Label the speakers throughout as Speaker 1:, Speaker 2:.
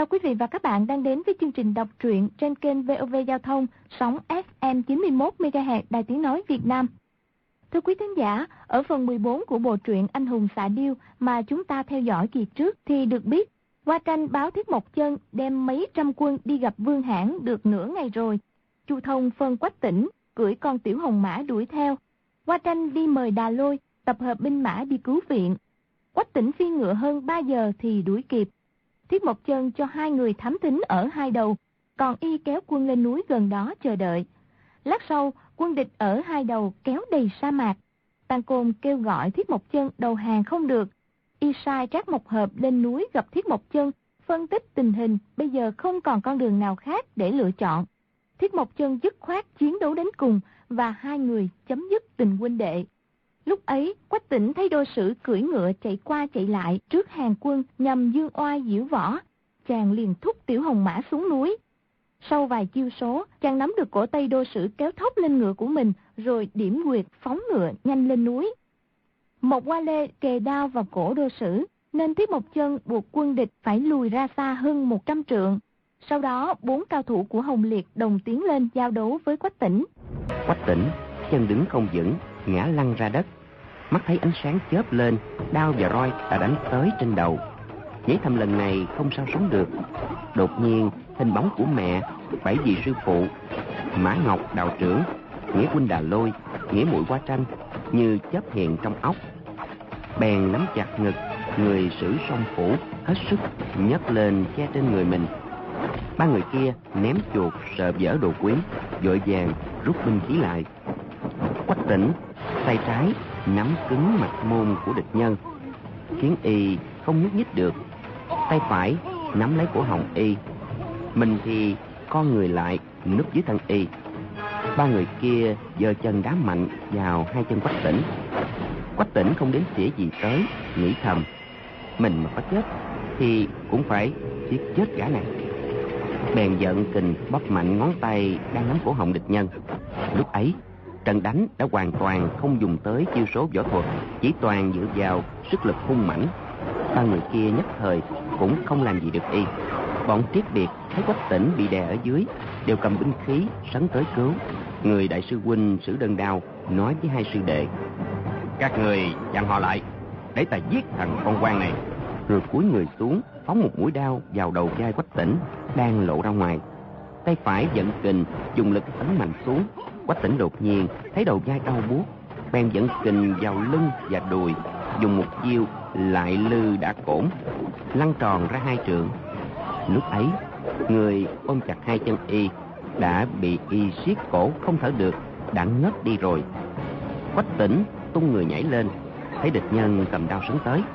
Speaker 1: Chào quý vị và các bạn đang đến với chương trình đọc truyện trên kênh VOV Giao thông, sóng FM 91 MHz Đài Tiếng nói Việt Nam. Thưa quý thính giả, ở phần 14 của bộ truyện Anh hùng xạ điêu mà chúng ta theo dõi kỳ trước thì được biết, Hoa Tranh báo Thiết Mộc Chân đem mấy trăm quân đi gặp Vương Hãn được nửa ngày rồi. Chu Thông phân Quách Tĩnh cưỡi con tiểu hồng mã đuổi theo. Hoa Tranh đi mời Đà Lôi tập hợp binh mã đi cứu viện. Quách Tĩnh phi ngựa hơn 3 giờ thì đuổi kịp. Thiết Mộc Chân cho hai người thám thính ở hai đầu, còn y kéo quân lên núi gần đó chờ đợi. Lát sau, quân địch ở hai đầu kéo đầy sa mạc. Tăng Côn kêu gọi Thiết Mộc Chân đầu hàng không được. Y sai Trác Mộc Hợp lên núi gặp Thiết Mộc Chân, phân tích tình hình, bây giờ không còn con đường nào khác để lựa chọn. Thiết Mộc Chân dứt khoát chiến đấu đến cùng và hai người chấm dứt tình huynh đệ. Lúc ấy, Quách Tĩnh thấy Đô Sử cưỡi ngựa chạy qua chạy lại trước hàng quân nhằm dương oai diễu võ. Chàng liền thúc tiểu hồng mã xuống núi. Sau vài chiêu số, chàng nắm được cổ tay Đô Sử kéo thốc lên ngựa của mình, rồi điểm nguyệt phóng ngựa nhanh lên núi. Một Hoa Lê kề đao vào cổ Đô Sử, nên Thiết Mộc Chân buộc quân địch phải lùi ra xa hơn 100 trượng. Sau đó, 4 cao thủ của Hồng Liệt đồng tiến lên giao đấu với Quách Tĩnh.
Speaker 2: Quách Tĩnh chân đứng không vững, ngã lăn ra đất. Mắt thấy ánh sáng chớp lên, đao và roi đã đánh tới trên đầu. Nhảy thầm lần này không sao sống được. Đột nhiên hình bóng của mẹ, 7 vị sư phụ, Mã Ngọc đạo trưởng, nghĩa huynh Đà Lôi, nghĩa muội Hoa Tranh như chớp hiện trong óc. Bèn nắm chặt ngực, người sử song phủ hết sức nhấc lên che trên người mình. Ba người kia ném chuột sợ vỡ đồ quyến, vội vàng rút binh khí lại. Quách Tĩnh tay trái nắm cứng mặt môn của địch nhân, khiến y không nhúc nhích được. Tay phải nắm lấy cổ họng y, mình thì con người lại núp dưới thân y. Ba người kia giơ chân đá mạnh vào hai chân Quách Tĩnh. Quách Tĩnh không đến xỉa gì tới, nghĩ thầm, mình mà có chết thì cũng phải giết chết gã này. Bèn giận kình bóp mạnh ngón tay đang nắm cổ họng địch nhân. Lúc ấy trận đánh đã hoàn toàn không dùng tới chiêu số võ thuật, chỉ toàn dựa vào sức lực hung mãnh. Ba người kia nhất thời cũng không làm gì được y. Bọn Triết Biệt thấy Quách Tĩnh bị đè ở dưới, đều cầm binh khí sấn tới cứu. Người đại sư huynh Sử Đơn Đao nói với hai sư đệ, các người chặn họ lại, để ta giết thằng con quan này. Rồi cúi người xuống phóng một mũi đao vào đầu vai Quách Tĩnh đang lộ ra ngoài. Tay phải giận kình dùng lực ấn mạnh xuống. Quách Tĩnh đột nhiên thấy đầu vai đau buốt, bèn dẫn kình vào lưng và đùi, dùng một chiêu lại lư đã cổn, lăn tròn ra 2 trượng. Lúc ấy người ôm chặt hai chân y đã bị y siết cổ không thở được, đã ngất đi rồi. Quách Tĩnh tung người nhảy lên, thấy địch nhân cầm đao sấn tới,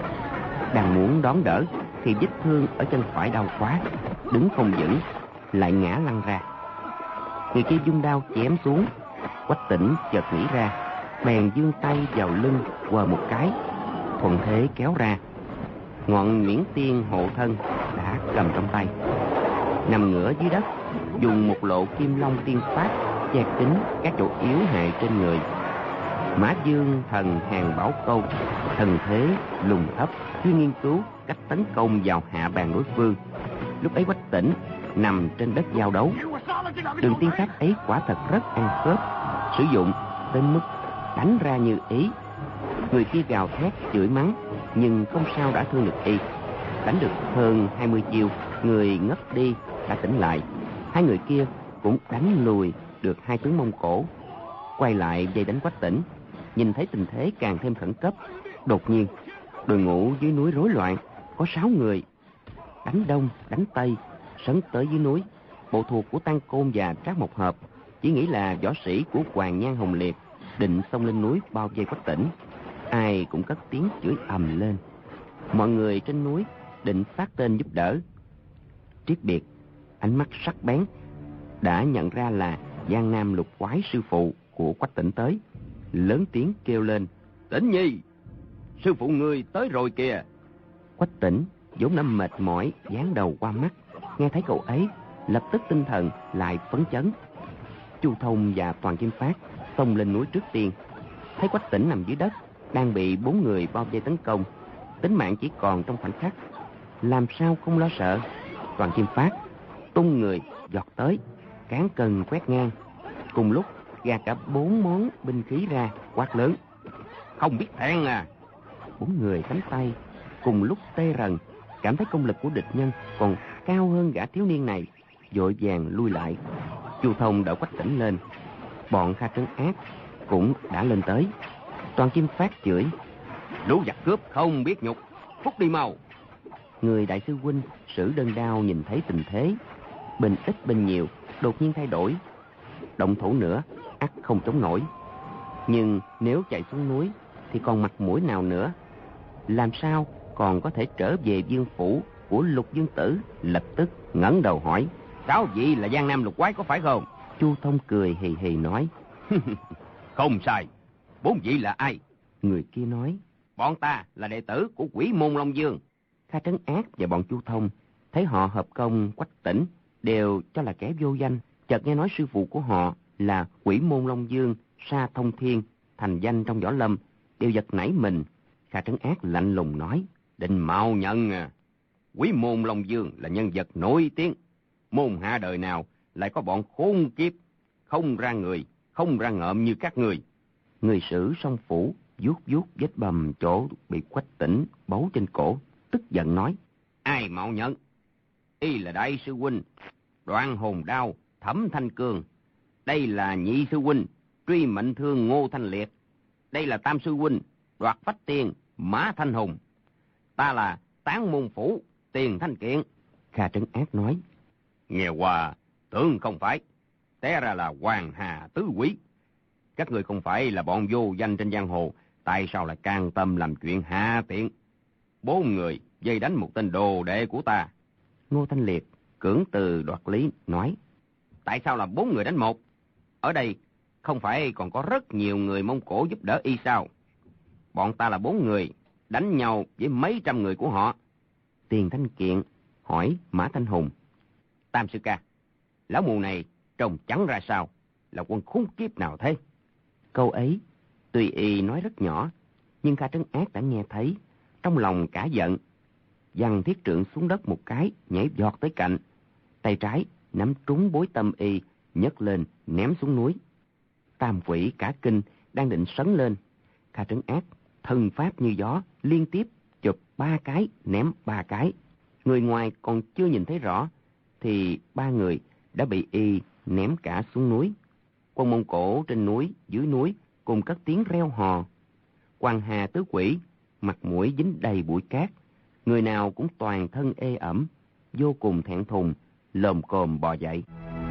Speaker 2: đang muốn đón đỡ thì vết thương ở chân phải đau quá, đứng không vững, lại ngã lăn ra. Người kia vung đao chém xuống. Quách Tĩnh chợt nghĩ ra, bèn giương tay vào lưng quờ một cái, thuận thế kéo ra. Ngọn miễn tiên hộ thân đã cầm trong tay, nằm ngửa dưới đất, dùng một lộ kim long tiên pháp che kín các chỗ yếu hại trên người. Mã Dương thần hàng bảo câu, thần thế lùng thấp, chuyên nghiên cứu cách tấn công vào hạ bàn đối phương. Lúc ấy Quách Tĩnh nằm trên đất giao đấu. Đường tiên pháp ấy quả thật rất ăn khớp, sử dụng tới mức đánh ra như ý. Người kia gào thét chửi mắng, nhưng không sao đã thương được y. Đánh được hơn 20 chiêu, người ngất đi đã tỉnh lại. Hai người kia cũng đánh lùi được hai tướng Mông Cổ, quay lại vây đánh Quách Tĩnh. Nhìn thấy tình thế càng thêm khẩn cấp, đột nhiên đội ngũ dưới núi rối loạn, có 6 người đánh đông đánh tây sấn tới dưới núi. Bộ thuộc của Tăng Côn và Trác Mộc Hợp chỉ nghĩ là võ sĩ của Hoàng Nhan Hồng Liệt, định xông lên núi bao vây Quách Tĩnh. Ai cũng cất tiếng chửi ầm lên. Mọi người trên núi định phát tên giúp đỡ. Triết Biệt ánh mắt sắc bén đã nhận ra là Giang Nam Lục Quái sư phụ của Quách Tĩnh tới, lớn tiếng kêu lên, Tĩnh Nhi, sư phụ ngươi tới rồi kìa. Quách Tĩnh vốn đã mệt mỏi dán đầu qua mắt, nghe thấy cậu ấy lập tức tinh thần lại phấn chấn. Chu Thông và Toàn Kim Phát xông lên núi trước tiên, thấy Quách Tĩnh nằm dưới đất đang bị 4 người bao vây tấn công, tính mạng chỉ còn trong khoảnh khắc, làm sao không lo sợ. Toàn Kim Phát tung người giọt tới, cán cân quét ngang. Cùng lúc gạt cả 4 món binh khí ra, quát lớn: "Không biết thẹn à!" 4 người cánh tay cùng lúc tê rần, cảm thấy công lực của địch nhân còn cao hơn gã thiếu niên này, vội vàng lui lại. Chu Thông đỡ Quách Tĩnh lên, bọn Kha Trấn Ác cũng đã lên tới. Toàn Kim Phát chửi: "Lũ giặc cướp không biết nhục, phúc đi mau!" Người đại sư huynh Sử Đơn Đao nhìn thấy tình thế, binh ít binh nhiều đột nhiên thay đổi, động thủ nữa ắt không chống nổi. Nhưng nếu chạy xuống núi thì còn mặt mũi nào nữa? Làm sao còn có thể trở về vương phủ của Lục Dương Tử? Lập tức ngẩng đầu hỏi: "Sáu vị là Giang Nam Lục Quái có phải không?" Chu Thông cười hì hì nói: "Không sai. 4 vị là ai?" Người kia nói: "Bọn ta là đệ tử của Quỷ Môn Long Dương." Kha Trấn Ác và bọn Chu Thông thấy họ hợp công Quách Tĩnh đều cho là kẻ vô danh, chợt nghe nói sư phụ của họ là Quỷ Môn Long Dương, Sa Thông Thiên, thành danh trong võ lâm, đều giật nảy mình. Kha Trấn Ác lạnh lùng nói: "Định mau nhận à. Quỷ Môn Long Dương là nhân vật nổi tiếng, môn hạ đời nào lại có bọn khốn kiếp, không ra người, không ra ngợm như các người." Người Sử Song Phủ vuốt vuốt vết bầm chỗ bị Quách Tĩnh bấu trên cổ, tức giận nói: "Ai mạo nhận? Y là đại sư huynh Đoạn Hồn Đao Thẩm Thanh Cương, đây là nhị sư huynh Truy Mệnh Thương Ngô Thanh Liệt, đây là tam sư huynh Đoạt Phách Tiên Mã Thanh Hùng, ta là Tán Môn Phủ Tiền Thanh Kiện." Kha Trấn Ác nói: "Nghe qua tưởng không phải, té ra là Hoàng Hà Tứ Quý. Các người không phải là bọn vô danh trên giang hồ, tại sao lại can tâm làm chuyện hạ tiện? 4 người dây đánh một tên đồ đệ của ta." Ngô Thanh Liệt cưỡng từ đoạt lý nói: "Tại sao là 4 người đánh một? Ở đây không phải còn có rất nhiều người Mông Cổ giúp đỡ y sao? Bọn ta là 4 người đánh nhau với mấy trăm người của họ." Tiền Thanh Kiện hỏi Mã Thanh Hùng: "Tam sư ca, lão mù này trông chẳng ra sao, là quân khốn kiếp nào thế?" Câu ấy tuy y nói rất nhỏ, nhưng Kha Trấn Ác đã nghe thấy, trong lòng cả giận, giằng thiết trượng xuống đất một cái, nhảy giọt tới cạnh, tay trái nắm trúng bối tâm y, nhấc lên ném xuống núi. Tam Quỷ cả kinh đang định sấn lên, Kha Trấn Ác thân pháp như gió, liên tiếp chụp 3 cái ném 3 cái. Người ngoài còn chưa nhìn thấy rõ thì 3 người đã bị y ném cả xuống núi. Quân Mông Cổ trên núi, dưới núi cùng cất tiếng reo hò. Hoàng Hà Tứ Quỷ mặt mũi dính đầy bụi cát, người nào cũng toàn thân ê ẩm, vô cùng thẹn thùng, lồm cồm bò dậy.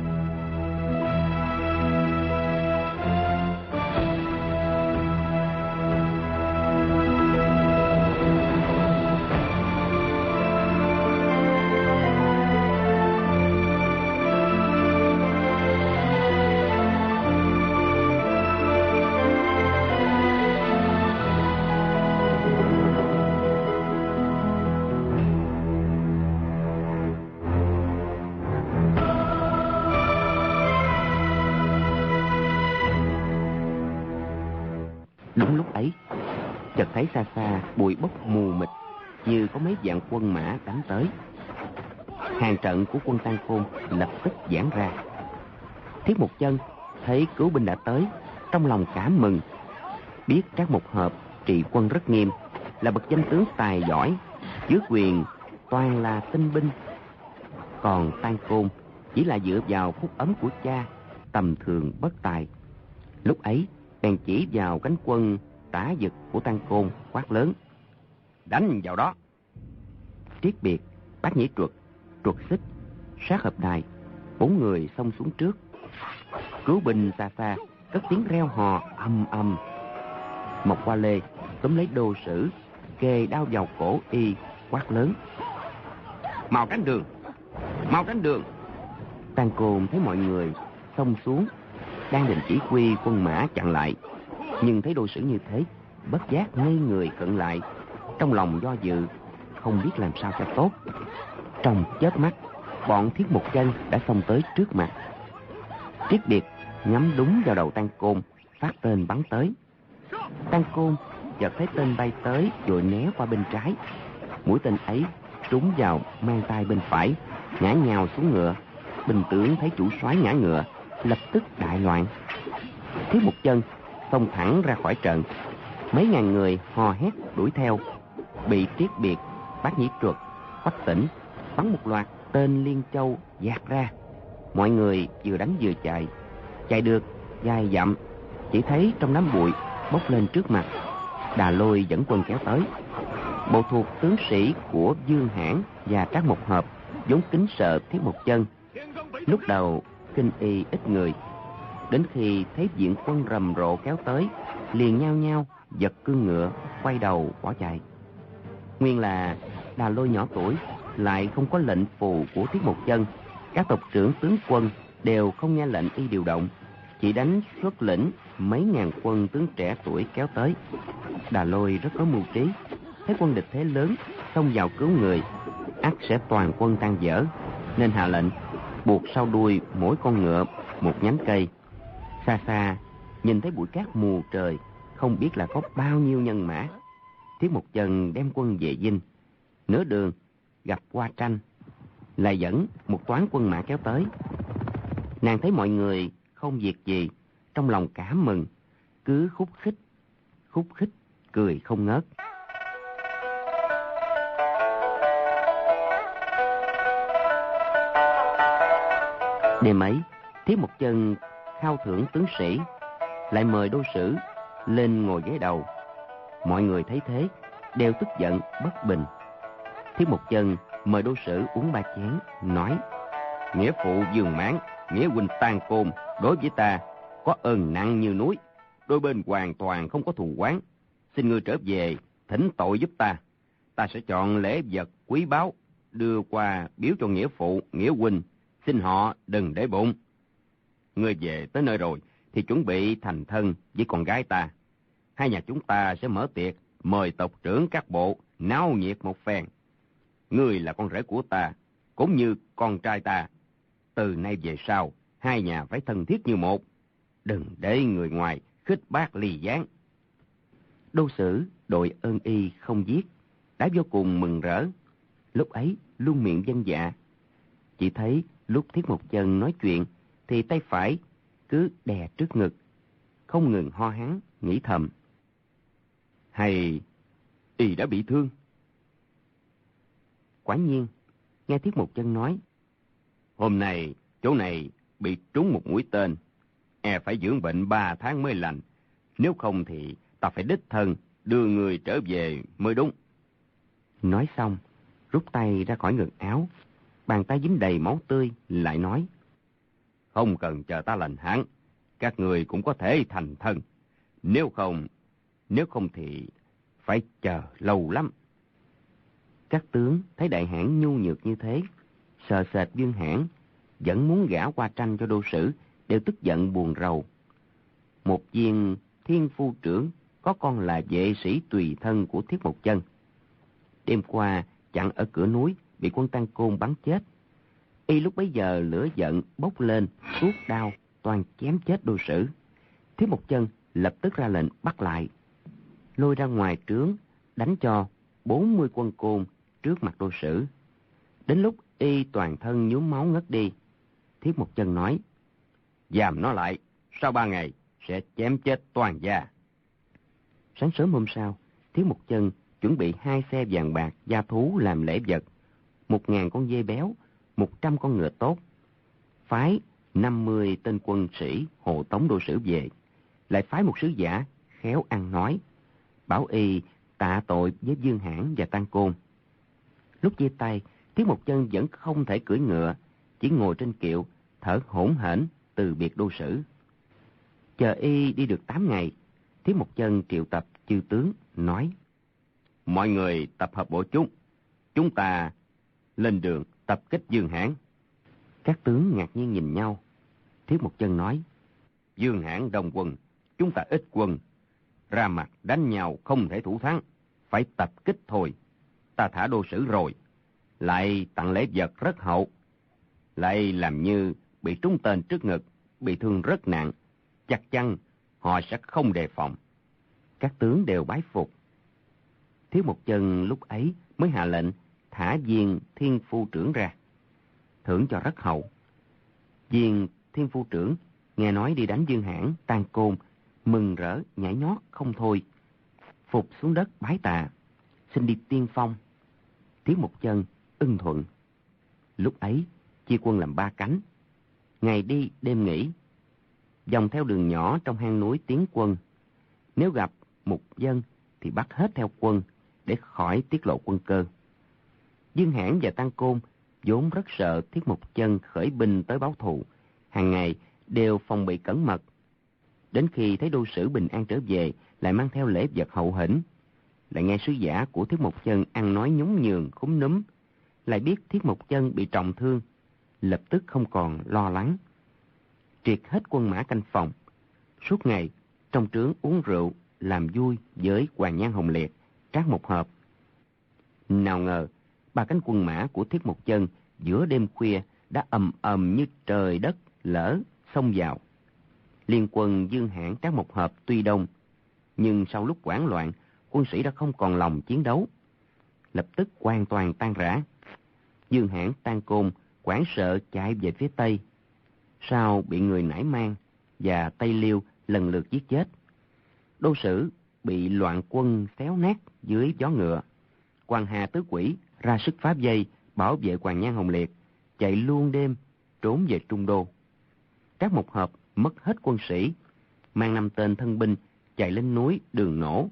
Speaker 2: Đúng lúc ấy, chợt thấy xa xa bụi bốc mù mịt, như có mấy vạn quân mã đánh tới. Hàng trận của quân Tăng Côn lập tức giãn ra. Thiết Mục Chân thấy cứu binh đã tới, trong lòng cảm mừng, biết Trác Mộc Hợp trị quân rất nghiêm, là bậc danh tướng tài giỏi, dưới quyền toàn là tinh binh. Còn Tăng Côn chỉ là dựa vào phúc ấm của cha, tầm thường bất tài. Lúc ấy bèn chỉ vào cánh quân Tả Dực của Tăng Côn quát lớn: "Đánh vào đó!" Triết Biệt, Bát Nhĩ Truật, Truật Xích, Sát Hợp Đài 4 người xông xuống trước. Cứu binh xa xa cất tiếng reo hò ầm ầm. Mộc Qua Lê túm lấy Đô Sử, kề đao vào cổ y, quát lớn: "Mau tránh đường, mau tránh đường!" Tăng Côn thấy mọi người xông xuống, đang định chỉ huy quân mã chặn lại, nhưng thấy Đô Sử như thế, bất giác ngây người cận lại, trong lòng do dự, không biết làm sao cho tốt. Trong chớp mắt, bọn Thiết Mục Chân đã xông tới trước mặt. Triết Biệt nhắm đúng vào đầu Tăng Côn, phát tên bắn tới. Tăng Côn chợt thấy tên bay tới, vội né qua bên trái. Mũi tên ấy trúng vào mang tay bên phải, ngã nhào xuống ngựa. Binh tướng thấy chủ soái ngã ngựa, lập tức đại loạn. Thiếu một chân xông thẳng ra khỏi trận. Mấy ngàn người hò hét đuổi theo. Bị Triết Biệt, Bát Nhĩ Truật, Quách Tỉnh bắn một loạt tên Liên Châu dạt ra. Mọi người vừa đánh vừa chạy. Chạy được vài dặm, chỉ thấy trong đám bụi bốc lên trước mặt. Đà Lôi dẫn quân kéo tới. Bộ thuộc tướng sĩ của Dương Hãn và Trác Mộc Hợp vốn kính sợ Thiết Một Chân. Lúc đầu kinh y ít người, đến khi thấy viện quân rầm rộ kéo tới, liền nhao nhao giật cương ngựa, quay đầu bỏ chạy. Nguyên là Đà Lôi nhỏ tuổi, lại không có lệnh phù của Thiết Một Chân. Các tộc trưởng tướng quân đều không nghe lệnh y điều động, chỉ đánh xuất lĩnh mấy ngàn quân tướng trẻ tuổi kéo tới. Đà Lôi rất có mưu trí, thấy quân địch thế lớn, xông vào cứu người, ắt sẽ toàn quân tan vỡ, nên hạ lệnh buộc sau đuôi mỗi con ngựa một nhánh cây. Xa xa nhìn thấy bụi cát mù trời, không biết là có bao nhiêu nhân mã. Thiết Một Chân đem quân về Dinh. Nửa đường gặp Hoa Tranh, lại dẫn một toán quân mã kéo tới. Nàng thấy mọi người không việc gì, trong lòng cảm mừng, cứ khúc khích cười không ngớt. Đêm ấy, Thiết Một Chân khao thưởng tướng sĩ, lại mời đô sử lên ngồi ghế đầu. Mọi người thấy thế đều tức giận bất bình. Thiết Một Chân mời đô sử uống 3 chén, nói: Nghĩa phụ Dương Mãn, nghĩa huynh Tang Côn đối với ta có ơn nặng như núi, đôi bên hoàn toàn không có thù oán. Xin ngươi trở về thỉnh tội giúp ta. Ta sẽ chọn lễ vật quý báu đưa qua biếu cho nghĩa phụ, nghĩa huynh, xin họ đừng để bụng. Ngươi về tới nơi rồi thì chuẩn bị thành thân với con gái ta. Hai nhà chúng ta sẽ mở tiệc mời tộc trưởng các bộ náo nhiệt một phen. Ngươi là con rể của ta, cũng như con trai ta. Từ nay về sau, hai nhà phải thân thiết như một. Đừng để người ngoài khích bác ly gián. Đô sử đội ơn y không giết, đã vô cùng mừng rỡ. Lúc ấy luôn miệng vâng dạ. Chỉ thấy lúc Thiết Một Chân nói chuyện thì tay phải cứ đè trước ngực, không ngừng ho hắng, nghĩ thầm: hay y đã bị thương. Quả nhiên, nghe Thiết Một Chân nói: hôm nay chỗ này bị trúng một mũi tên, e phải dưỡng bệnh 3 tháng mới lành. Nếu không thì ta phải đích thân đưa người trở về mới đúng. Nói xong, rút tay ra khỏi ngực áo, bàn tay dính đầy máu tươi, lại nói: không cần chờ ta lành hãn, các người cũng có thể thành thân. Nếu không thì phải chờ lâu lắm. Các tướng thấy đại hãn nhu nhược như thế, sợ sệt Dương Hãn vẫn muốn gả Hoa Tranh cho đô sử, đều tức giận buồn rầu. Một viên thiên phu trưởng có con là vệ sĩ tùy thân của Thiết Một Chân. Đêm qua chặn ở cửa núi, bị quân Tang Côn bắn chết. Y lúc bấy giờ lửa giận bốc lên, tuốt đao toàn chém chết đô sử. Thiết Một Chân lập tức ra lệnh bắt lại, lôi ra ngoài trướng, đánh cho 40 quân Côn trước mặt đô sử. Đến lúc y toàn thân nhuốm máu ngất đi, Thiết Một Chân nói: giam nó lại, sau 3 ngày sẽ chém chết toàn gia. Sáng sớm hôm sau, Thiết Một Chân chuẩn bị 2 xe vàng bạc gia thú làm lễ vật, 1000 con dê béo, 100 con ngựa tốt. Phái 50 tên quân sĩ hộ tống đô sử về, lại phái một sứ giả khéo ăn nói, bảo y tạ tội với Dương Hãn và Tang Côn. Lúc chia tay, Thiết Một Chân vẫn không thể cưỡi ngựa, chỉ ngồi trên kiệu thở hổn hển từ biệt đô sử. Chờ y đi được 8 ngày, Thiết Một Chân triệu tập chư tướng, nói: mọi người tập hợp bộ chúng ta lên đường tập kích Dương Hãn. Các tướng ngạc nhiên nhìn nhau. Thiết Một Chân nói: Dương Hãn đông quân, chúng ta ít quân, ra mặt đánh nhau không thể thủ thắng, phải tập kích thôi. Ta thả đô sử rồi, lại tặng lễ vật rất hậu, lại làm như bị trúng tên trước ngực, bị thương rất nặng, chắc chắn họ sẽ không đề phòng. Các tướng đều bái phục. Thiết Một Chân lúc ấy mới hạ lệnh thả viên thiên phu trưởng ra. thưởng cho rất hậu. Viên Thiên Phu trưởng nghe nói đi đánh Dương Hãn, Tan Côn, mừng rỡ nhảy nhót không thôi, phục xuống đất bái tạ, xin đi tiên phong. Thiết Mộc Chân ưng thuận. Lúc ấy chia quân làm 3 cánh, ngày đi đêm nghỉ, dòng theo đường nhỏ trong hang núi tiến quân. Nếu gặp mục dân thì bắt hết theo quân để khỏi tiết lộ quân cơ. Dương Hãn và Tăng Côn vốn rất sợ Thiết Mộc Chân khởi binh tới báo thù, hàng ngày đều phòng bị cẩn mật. Đến khi thấy đô sử bình an trở về, lại mang theo lễ vật hậu hĩnh, lại nghe sứ giả của Thiết Mộc Chân ăn nói nhún nhường khúm núm, lại biết Thiết Mộc Chân bị trọng thương, lập tức không còn lo lắng, triệt hết quân mã canh phòng, suốt ngày trong trướng uống rượu làm vui với Hoàn Nhan Hồng Liệt, Trác Mộc Hợp. Nào ngờ 3 cánh quân mã của Thiết Mộc Chân giữa đêm khuya đã ầm ầm như trời đất lở xông vào. Liên quân Dương Hãn, Trác Mộc Hợp tuy đông, nhưng sau lúc hoảng loạn, quân sĩ đã không còn lòng chiến đấu, lập tức hoàn toàn tan rã. Dương Hãn, Tan Côn hoảng sợ chạy về phía tây, sau bị người Nải Mang và Tây Liêu lần lượt giết chết. Đô sử bị loạn quân xéo nát dưới gió ngựa. Quan Hà Tứ Quỷ ra sức phá vây bảo vệ Hoàn Nhan Hồng Liệt, chạy luôn đêm trốn về Trung Đô. Trác Mộc Hợp mất hết quân sĩ, mang 5 tên thân binh chạy lên núi Đường Nổ.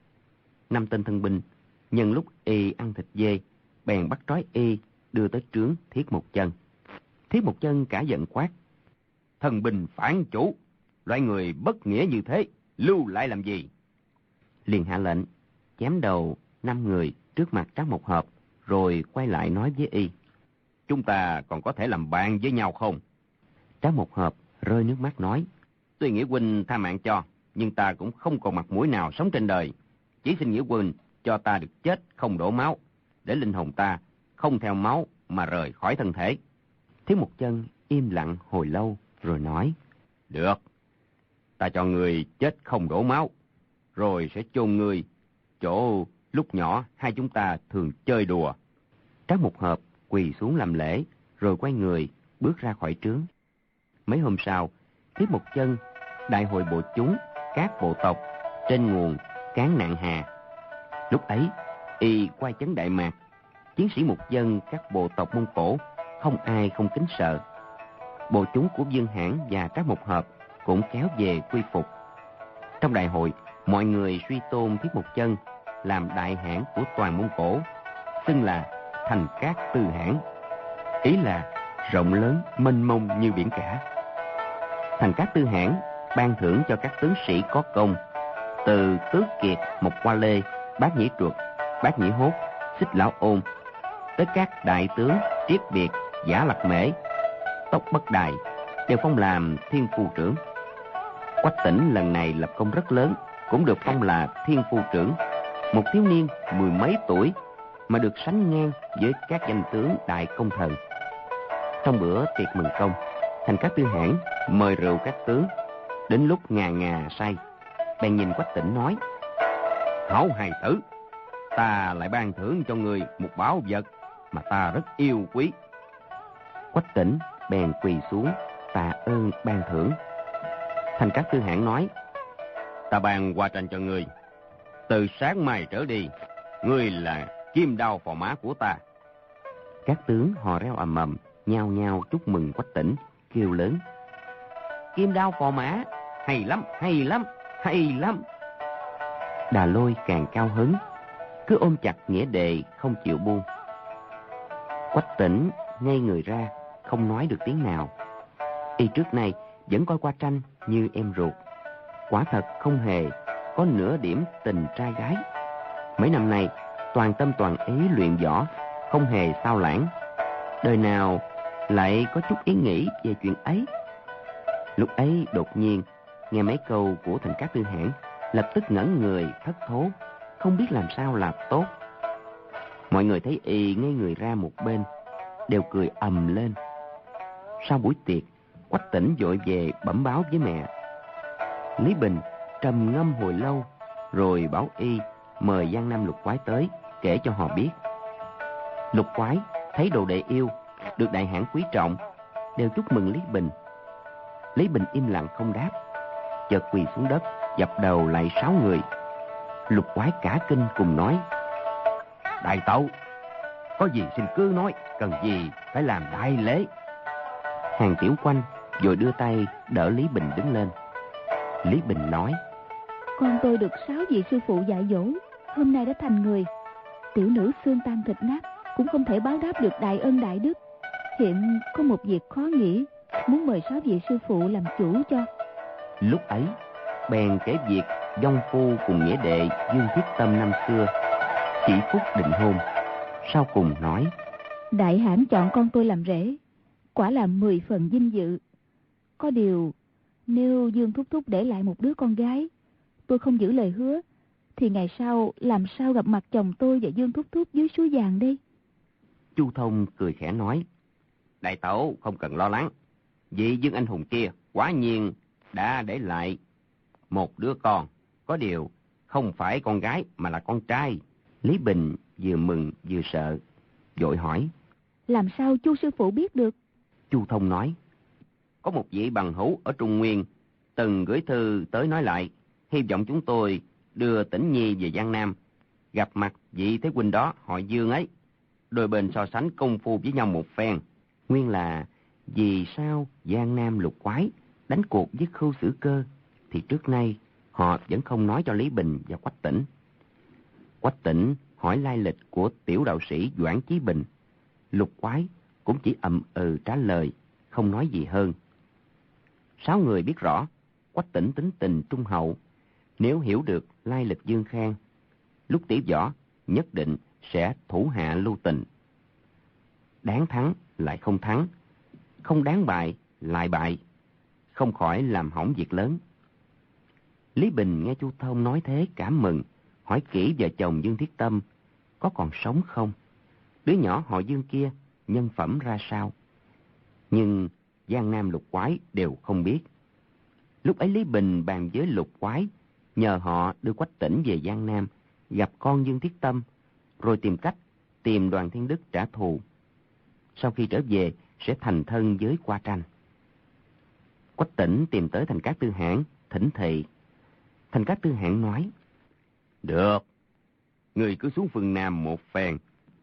Speaker 2: 5 tên thân binh nhân lúc y ăn thịt dê, bèn bắt trói y đưa tới trướng Thiết Mộc Chân. Thiết Mộc Chân cả giận quát: thân binh phản chủ, loại người bất nghĩa như thế lưu lại làm gì? Liền hạ lệnh chém đầu 5 người trước mặt Trác Mộc Hợp, rồi quay lại nói với y: chúng ta còn có thể làm bạn với nhau không? Trác Mộc Hợp rơi nước mắt nói: tuy nghĩa huynh tha mạng cho, nhưng ta cũng không còn mặt mũi nào sống trên đời. Chỉ xin nghĩa huynh cho ta được chết không đổ máu, để linh hồn ta không theo máu mà rời khỏi thân thể. Thiết Mộc Chân im lặng hồi lâu rồi nói: được, ta cho người chết không đổ máu, rồi sẽ chôn người chỗ lúc nhỏ hai chúng ta thường chơi đùa. Trác Mộc Hợp quỳ xuống làm lễ, rồi quay người bước ra khỏi trướng. Mấy hôm sau, Thiết Mộc Chân đại hội bộ chúng các bộ tộc trên nguồn Cán Nạn Hà. Lúc ấy y quay chấn Đại Mạc, chiến sĩ mục dân các bộ tộc Mông Cổ không ai không kính sợ. Bộ chúng của Dương Hãn và Trác Mộc Hợp cũng kéo về quy phục. Trong đại hội, mọi người suy tôn Thiết Mộc Chân làm đại hãn của toàn Mông Cổ, xưng là Thành Cát Tư Hãn, ý là rộng lớn mênh mông như biển cả. Thành Cát Tư Hãn ban thưởng cho các tướng sĩ có công, từ Tước Kiệt, Mộc Hoa Lê, Bát Nhĩ Truật, Bát Nhĩ Hốt, Xích Lão Ôn, tới các đại tướng Triết Biệt, Giả Lạc Mễ, Tốc Bất Đài đều phong làm Thiên Phu trưởng. Quách Tĩnh lần này lập công rất lớn, cũng được phong là Thiên Phu trưởng. Một thiếu niên 10 mấy tuổi mà được sánh ngang với các danh tướng đại công thần. Trong bữa tiệc mừng công, Thành Cát Tư Hãn mời rượu các tướng, đến lúc ngà ngà say, bèn nhìn Quách Tĩnh nói: hảo hài tử, ta lại ban thưởng cho người một bảo vật mà ta rất yêu quý. Quách Tĩnh bèn quỳ xuống tạ ơn ban thưởng. Thành Cát Tư Hãn nói: ta ban hoa tranh cho ngươi, từ sáng mai trở đi, ngươi là kim đao phò mã của ta. Các tướng hò reo ầm ầm, nhao nhao chúc mừng Quách Tĩnh, kêu lớn: kim đao phò mã, hay lắm, hay lắm, hay lắm. Đà Lôi càng cao hứng, cứ ôm chặt nghĩa đệ không chịu buông. Quách Tĩnh ngây người ra, không nói được tiếng nào. Y trước nay vẫn coi qua tranh như em ruột, quả thật không hề có nửa điểm tình trai gái. Mấy năm nay toàn tâm toàn ý luyện võ, không hề sao lãng, đời nào lại có chút ý nghĩ về chuyện ấy. Lúc ấy đột nhiên nghe mấy câu của Thành Cát Tư Hãn, lập tức ngẩn người thất thố, không biết làm sao là tốt. Mọi người thấy y ngây người ra một bên, đều cười ầm lên. Sau buổi tiệc, Quách Tĩnh vội về bẩm báo với mẹ. Lý Bình trầm ngâm hồi lâu, rồi bảo y mời Giang Nam Lục Quái tới, kể cho họ biết. Lục Quái thấy đồ đệ yêu, được đại hãn quý trọng, đều chúc mừng Lý Bình. Lý Bình im lặng không đáp, chợt quỳ xuống đất, dập đầu lại 6 người. Lục Quái cả kinh cùng nói: Đại tẩu, có gì xin cứ nói, cần gì phải làm đại lễ. Hàng Tiểu Quanh rồi đưa tay đỡ Lý Bình đứng lên. Lý Bình nói:
Speaker 3: Con tôi được 6 vị sư phụ dạy dỗ, hôm nay đã thành người. Tiểu nữ xương tan thịt nát, cũng không thể báo đáp được đại ân đại đức. Hiện có một việc khó nghĩ, muốn mời 6 vị sư phụ làm chủ cho.
Speaker 2: Lúc ấy bèn kể việc Vong Phu cùng nghĩa đệ Dương Thiết Tâm năm xưa chỉ phút định hôn. Sau cùng nói:
Speaker 3: Đại hãn chọn con tôi làm rể, quả là 10 phần vinh dự. Có điều nếu Dương Thúc Thúc để lại một đứa con gái, tôi không giữ lời hứa, thì ngày sau làm sao gặp mặt chồng tôi và Dương Thúc Thúc dưới suối vàng đây?
Speaker 2: Chu Thông cười khẽ nói: Đại tẩu không cần lo lắng, vị Dương anh hùng kia quả nhiên đã để lại một đứa con, có điều không phải con gái mà là con trai. Lý Bình vừa mừng vừa sợ, vội hỏi:
Speaker 3: Làm sao Chu sư phụ biết được?
Speaker 2: Chu Thông nói: Có một vị bằng hữu ở Trung Nguyên từng gửi thư tới nói lại, hy vọng chúng tôi đưa Tĩnh Nhi về Giang Nam, gặp mặt vị thế huynh đó họ Dương ấy, đôi bên so sánh công phu với nhau một phen. Nguyên là vì sao Giang Nam Lục Quái đánh cuộc với Khưu Sử Cơ thì trước nay họ vẫn không nói cho Lý Bình và Quách Tĩnh. Quách Tĩnh hỏi lai lịch của tiểu đạo sĩ Doãn Chí Bình, Lục Quái cũng chỉ ậm ừ trả lời, không nói gì hơn. 6 người biết rõ Quách Tĩnh tính tình trung hậu, nếu hiểu được lai lịch Dương Khang, lúc tỉ võ nhất định sẽ thủ hạ lưu tình. Đáng thắng lại không thắng, không đáng bại lại bại, không khỏi làm hỏng việc lớn. Lý Bình nghe Chu Thông nói thế cảm mừng, hỏi kỹ vợ chồng Dương Thiết Tâm có còn sống không, đứa nhỏ họ Dương kia nhân phẩm ra sao. Nhưng Giang Nam Lục Quái đều không biết. Lúc ấy Lý Bình bàn với Lục Quái, nhờ họ đưa Quách Tĩnh về Giang Nam gặp con Dương Thiết Tâm, rồi tìm cách tìm Đoàn Thiên Đức trả thù. Sau khi trở về sẽ thành thân với Qua Tranh. Quách Tĩnh tìm tới Thành Cát Tư Hãn thỉnh thị. Thành Cát Tư Hãn nói: Được, người cứ xuống phương Nam một phen,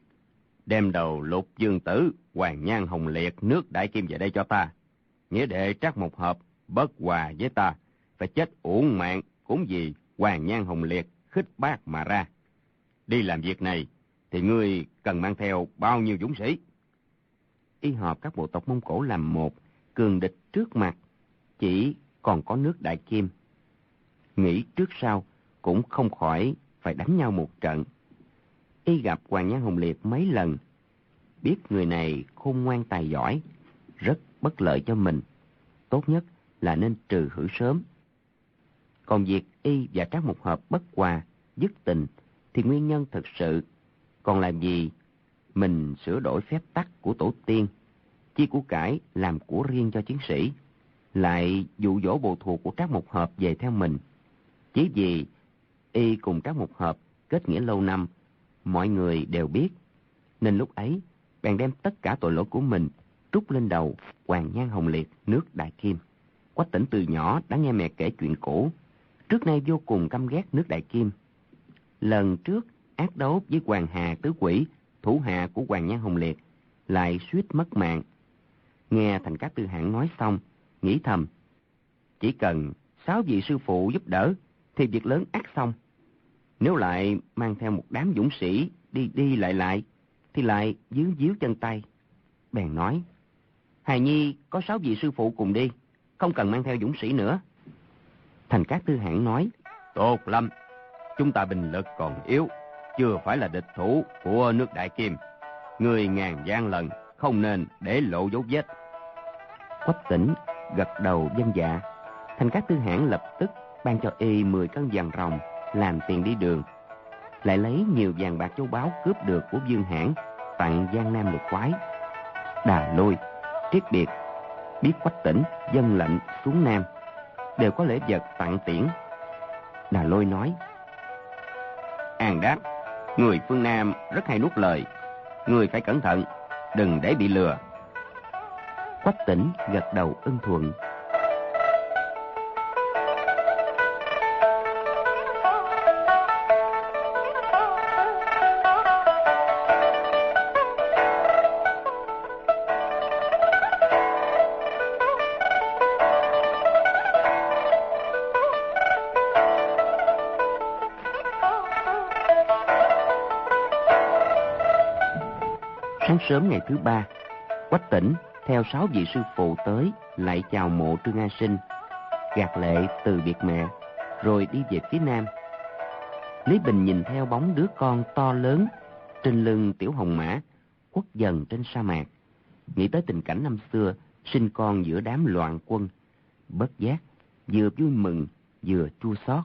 Speaker 2: đem đầu Lục Dương Tử, Hoàng Nhan Hồng Liệt, nước Đại Kim về đây cho ta. Nghĩa đệ Trác Mộc Hợp bất hòa với ta, phải chết uổng mạng cũng vì Hoàng Nhan Hồng Liệt khích bác mà ra. Đi làm việc này thì ngươi cần mang theo bao nhiêu dũng sĩ? Y họp các bộ tộc Mông Cổ làm một, cường địch trước mặt chỉ còn có nước Đại Kim. Nghĩ trước sau cũng không khỏi phải đánh nhau một trận. Y gặp Hoàng Nhan Hồng Liệt mấy lần, biết người này khôn ngoan tài giỏi, rất bất lợi cho mình, tốt nhất là nên trừ khử sớm. Còn việc Y và Trác Mộc Hợp bất hòa, dứt tình thì nguyên nhân thực sự còn làm gì mình sửa đổi phép tắc của tổ tiên, chia của cải làm của riêng cho chiến sĩ, lại dụ dỗ bộ thuộc của Trác Mộc Hợp về theo mình. Chỉ vì Y cùng Trác Mộc Hợp kết nghĩa lâu năm, mọi người đều biết, nên lúc ấy bèn đem tất cả tội lỗi của mình trút lên đầu Hoàng Nhan Hồng Liệt, nước Đại Kim. Quách Tĩnh từ nhỏ đã nghe mẹ kể chuyện cũ, trước nay vô cùng căm ghét nước Đại Kim. Lần trước ác đấu với Hoàng Hà Tứ Quỷ, thủ hạ của Hoàng Nhan Hồng Liệt, lại suýt mất mạng. Nghe Thành Cát Tư Hãn nói xong, nghĩ thầm, chỉ cần 6 vị sư phụ giúp đỡ thì việc lớn ắt xong. Nếu lại mang theo một đám dũng sĩ đi đi lại thì lại dướng díu chân tay. Bèn nói: Hài Nhi có 6 vị sư phụ cùng đi, không cần mang theo dũng sĩ nữa. Thành Cát Tư Hãn nói: Tốt lắm, chúng ta binh lực còn yếu, chưa phải là địch thủ của nước Đại Kim. Người ngàn vạn lần không nên để lộ dấu vết. Quách Tĩnh gật đầu vâng dạ. Thành Cát Tư Hãn lập tức ban cho Y 10 cân vàng ròng làm tiền đi đường, lại lấy nhiều vàng bạc châu báu cướp được của Dương Hãn tặng Giang Nam Lục Quái. Đà Lôi, Triết Biệt biết Quách Tĩnh vâng lệnh xuống Nam, đều có lễ vật tặng tiễn. Đà Lôi nói: An Đáp, người phương Nam rất hay nuốt lời, người phải cẩn thận, đừng để bị lừa. Quách Tỉnh gật đầu ưng thuận. Sáng sớm ngày thứ ba, Quách Tỉnh theo 6 vị sư phụ tới lại chào mộ Trương A Sinh, gạt lệ từ biệt mẹ, rồi đi về phía nam. Lý Bình nhìn theo bóng đứa con to lớn trên lưng Tiểu Hồng Mã khuất dần trên sa mạc, nghĩ tới tình cảnh năm xưa sinh con giữa đám loạn quân, bất giác vừa vui mừng vừa chua xót.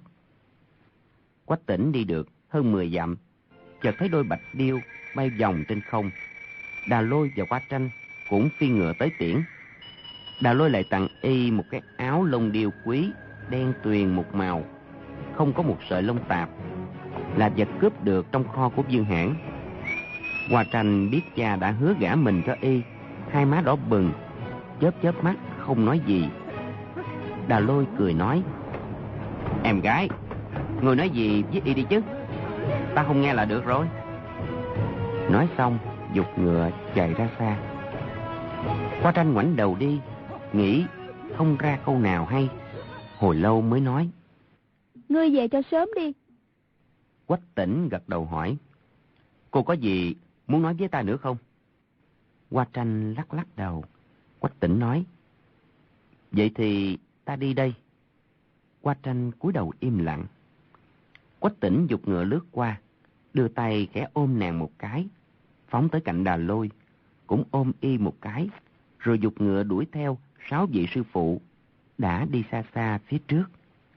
Speaker 2: Quách Tỉnh đi được hơn 10 dặm, chợt thấy đôi bạch điêu bay vòng trên không. Đà Lôi và Hoa Tranh cũng phi ngựa tới tiễn. Đà Lôi lại tặng y một cái áo lông điêu quý, đen tuyền một màu, không có một sợi lông tạp, là vật cướp được trong kho của Dương Hãn. Hoa Tranh biết cha đã hứa gả mình cho y, hai má đỏ bừng, chớp chớp mắt không nói gì. Đà Lôi cười nói: "Em gái, người nói gì với y đi chứ, ta không nghe là được rồi." Nói xong giục ngựa chạy ra xa. Hoa Tranh ngoảnh đầu đi, nghĩ không ra câu nào hay, hồi lâu mới nói:
Speaker 3: "Ngươi về cho sớm đi."
Speaker 2: Quách Tỉnh gật đầu hỏi: "Cô có gì muốn nói với ta nữa không?" Hoa Tranh lắc lắc đầu. Quách Tỉnh nói: "Vậy thì ta đi đây." Hoa Tranh cúi đầu im lặng. Quách Tỉnh giục ngựa lướt qua, đưa tay khẽ ôm nàng một cái, phóng tới cạnh Đà Lôi, cũng ôm y một cái, rồi giục ngựa đuổi theo 6 vị sư phụ đã đi xa xa phía trước.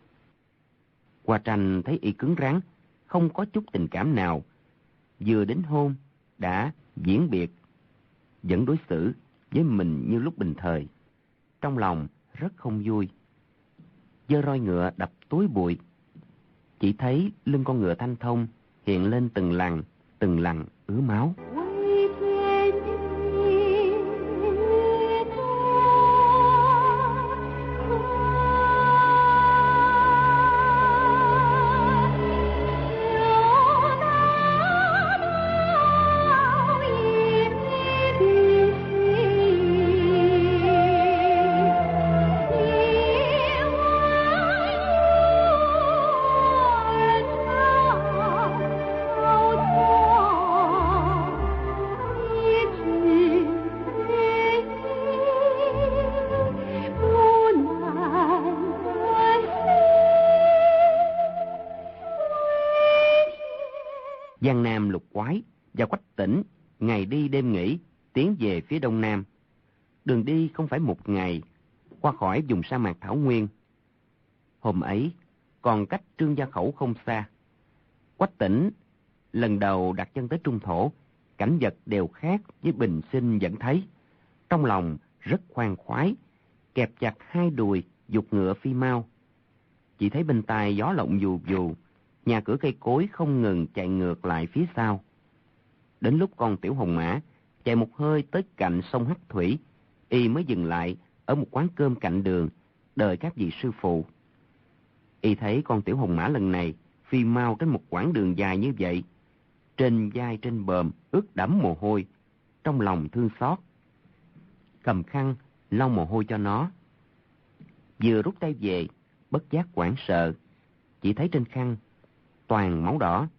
Speaker 2: Hoa Tranh thấy y cứng rắn, không có chút tình cảm nào, vừa đến hôn đã diễn biệt, vẫn đối xử với mình như lúc bình thời, trong lòng rất không vui. Giơ roi ngựa đập túi bụi, chỉ thấy lưng con ngựa thanh thông hiện lên từng lằn ứa máu. Giang Nam Lục Quái và Quách Tỉnh ngày đi đêm nghỉ tiến về phía đông nam. Đường đi không phải một ngày, qua khỏi vùng sa mạc thảo nguyên. Hôm ấy còn cách Trương Gia Khẩu không xa. Quách Tỉnh lần đầu đặt chân tới trung thổ, cảnh vật đều khác với bình sinh vẫn thấy. Trong lòng rất khoan khoái, kẹp chặt hai đùi giục ngựa phi mau. Chỉ thấy bên tai gió lộng vù vù, nhà cửa cây cối không ngừng chạy ngược lại phía sau. Đến lúc con Tiểu Hồng Mã chạy một hơi tới cạnh sông Hắc Thủy, y mới dừng lại ở một quán cơm cạnh đường, đợi các vị sư phụ. Y thấy con Tiểu Hồng Mã lần này phi mau trên một quãng đường dài như vậy, trên vai trên bờm ướt đẫm mồ hôi, trong lòng thương xót, cầm khăn lau mồ hôi cho nó. Vừa rút tay về, bất giác hoảng sợ, chỉ thấy trên khăn toàn máu đỏ.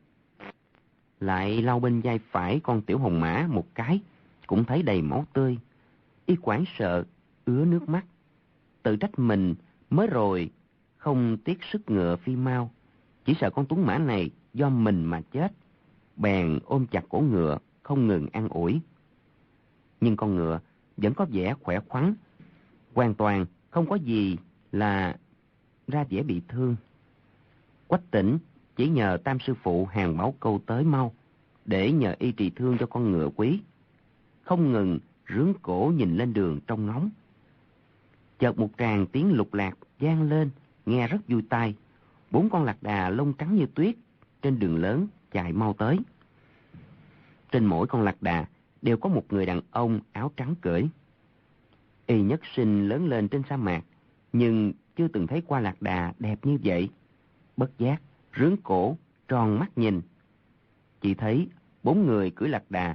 Speaker 2: Lại lau bên vai phải con Tiểu Hồng Mã một cái, cũng thấy đầy máu tươi. Y hoảng sợ, ứa nước mắt, tự trách mình mới rồi không tiếc sức ngựa phi mau, chỉ sợ con tuấn mã này do mình mà chết, bèn ôm chặt cổ ngựa không ngừng an ủi. Nhưng con ngựa vẫn có vẻ khỏe khoắn, hoàn toàn không có gì là ra vẻ bị thương. Quách Tỉnh chỉ nhờ tam sư phụ hàng báo câu tới mau, để nhờ y trị thương cho con ngựa quý, không ngừng rướn cổ nhìn lên đường trong nóng. Chợt một tràng tiếng lục lạc vang lên, nghe rất vui tai. 4 con lạc đà lông trắng như tuyết trên đường lớn chạy mau tới. Trên mỗi con lạc đà đều có một người đàn ông áo trắng cưỡi. Y nhất sinh lớn lên trên sa mạc, nhưng chưa từng thấy qua lạc đà đẹp như vậy. Bất giác, rướn cổ, tròn mắt nhìn. Chỉ thấy 4 người cưỡi lạc đà,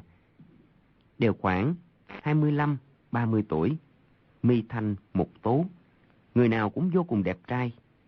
Speaker 2: đều khoảng 25-30 tuổi, mi thanh mục tú, người nào cũng vô cùng đẹp trai.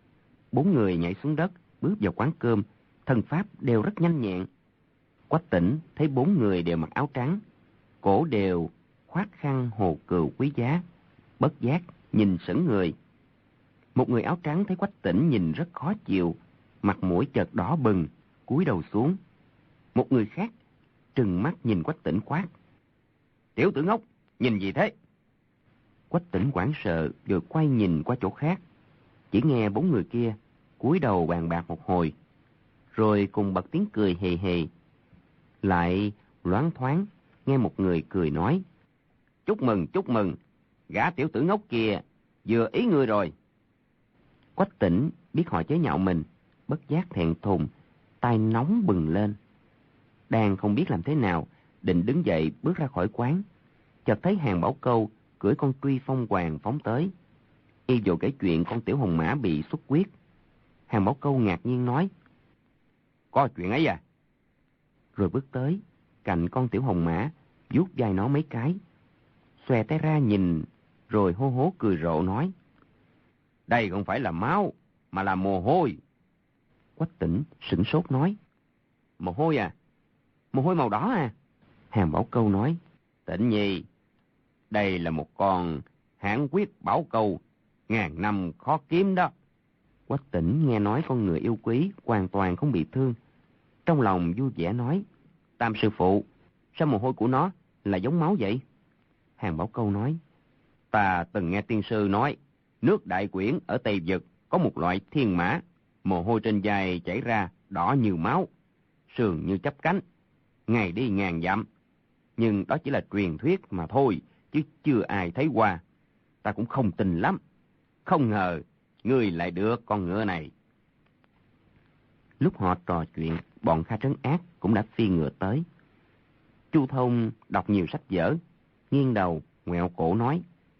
Speaker 2: 4 người nhảy xuống đất, bước vào quán cơm, thân pháp đều rất nhanh nhẹn. Quách Tỉnh thấy 4 người đều mặc áo trắng, cổ đều khoác khăn hồ cừu quý giá, bất giác nhìn sững người. Một người áo trắng thấy Quách Tỉnh nhìn rất khó chịu, mặt mũi chợt đỏ bừng, cúi đầu xuống. Một người khác trừng mắt nhìn Quách Tỉnh quát: "Tiểu tử ngốc, nhìn gì thế?" Quách Tỉnh hoảng sợ rồi quay nhìn qua chỗ khác, chỉ nghe 4 người kia cúi đầu bàn bạc một hồi, rồi cùng bật tiếng cười hề hề. Lại loáng thoáng nghe một người cười nói: chúc mừng, gã tiểu tử ngốc kia vừa ý ngươi rồi." Quách Tỉnh biết họ chế nhạo mình, bất giác thẹn thùng, tai nóng bừng lên. Đang không biết làm thế nào, định đứng dậy bước ra khỏi quán, chợt thấy Hàn Bảo Câu cưỡi con Truy Phong Hoàng phóng tới. Y vội kể chuyện con tiểu hồng mã bị xuất huyết. Hàn Bảo Câu ngạc nhiên nói: "Có chuyện ấy à?" Rồi bước tới cạnh con tiểu hồng mã, vuốt vai nó mấy cái, xòe tay ra nhìn, rồi hô hố cười rộ nói: "Đây không phải là máu, mà là mồ hôi." Quách Tỉnh sửng sốt nói: "Mồ hôi à? Mồ hôi màu đỏ à?" Hàn Bảo Câu nói: "Tỉnh nhi, đây là một con hãn quyết bảo câu, ngàn năm khó kiếm đó." Quách Tỉnh nghe nói con người yêu quý hoàn toàn không bị thương, trong lòng vui vẻ nói: "Tam sư phụ, sao mồ hôi của nó là giống máu vậy?" Hàn Bảo Câu nói: "Ta từng nghe tiên sư nói, nước Đại Quyển ở Tây Vực có một loại thiên mã, mồ hôi trên vai chảy ra đỏ như máu, sườn như chắp cánh, ngày đi ngàn dặm. Nhưng đó chỉ là truyền thuyết mà thôi, chứ chưa ai thấy qua. Ta cũng không tin lắm. Không ngờ ngươi lại được con ngựa này." Lúc họ trò chuyện, bọn Kha Trấn Ác cũng đã phi ngựa tới. Chu Thông đọc nhiều sách vở, nghiêng đầu ngoẹo cổ nói: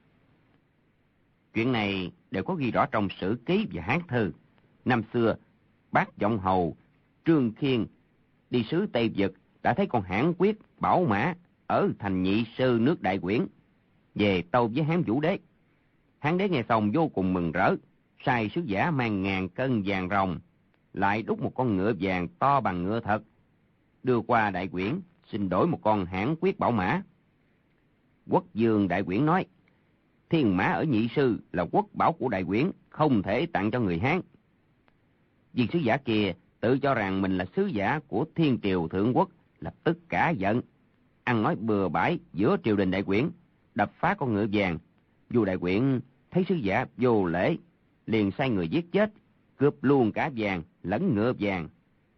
Speaker 2: "Chuyện này đều có ghi rõ trong Sử Ký và Hán Thư. Năm xưa, bác Vọng Hầu Trương Khiên đi sứ Tây Vực đã thấy con hãn quyết bảo mã ở thành Nhị Sư nước Đại Quyển, về tâu với Hán Vũ Đế. Hán Đế nghe xong vô cùng mừng rỡ, sai sứ giả mang 1000 cân vàng ròng, lại đúc một con ngựa vàng to bằng ngựa thật, đưa qua Đại Quyển xin đổi một con hãn quyết bảo mã. Quốc vương Đại Quyển nói: thiên mã ở Nhị Sư là quốc bảo của Đại Quyển, không thể tặng cho người Hán. Viên sứ giả kia tự cho rằng mình là sứ giả của Thiên Triều Thượng Quốc, lập tức cả giận, ăn nói bừa bãi giữa triều đình Đại Quyển, đập phá con ngựa vàng. Vua Đại Quyển thấy sứ giả vô lễ, liền sai người giết chết, cướp luôn cả vàng lẫn ngựa vàng."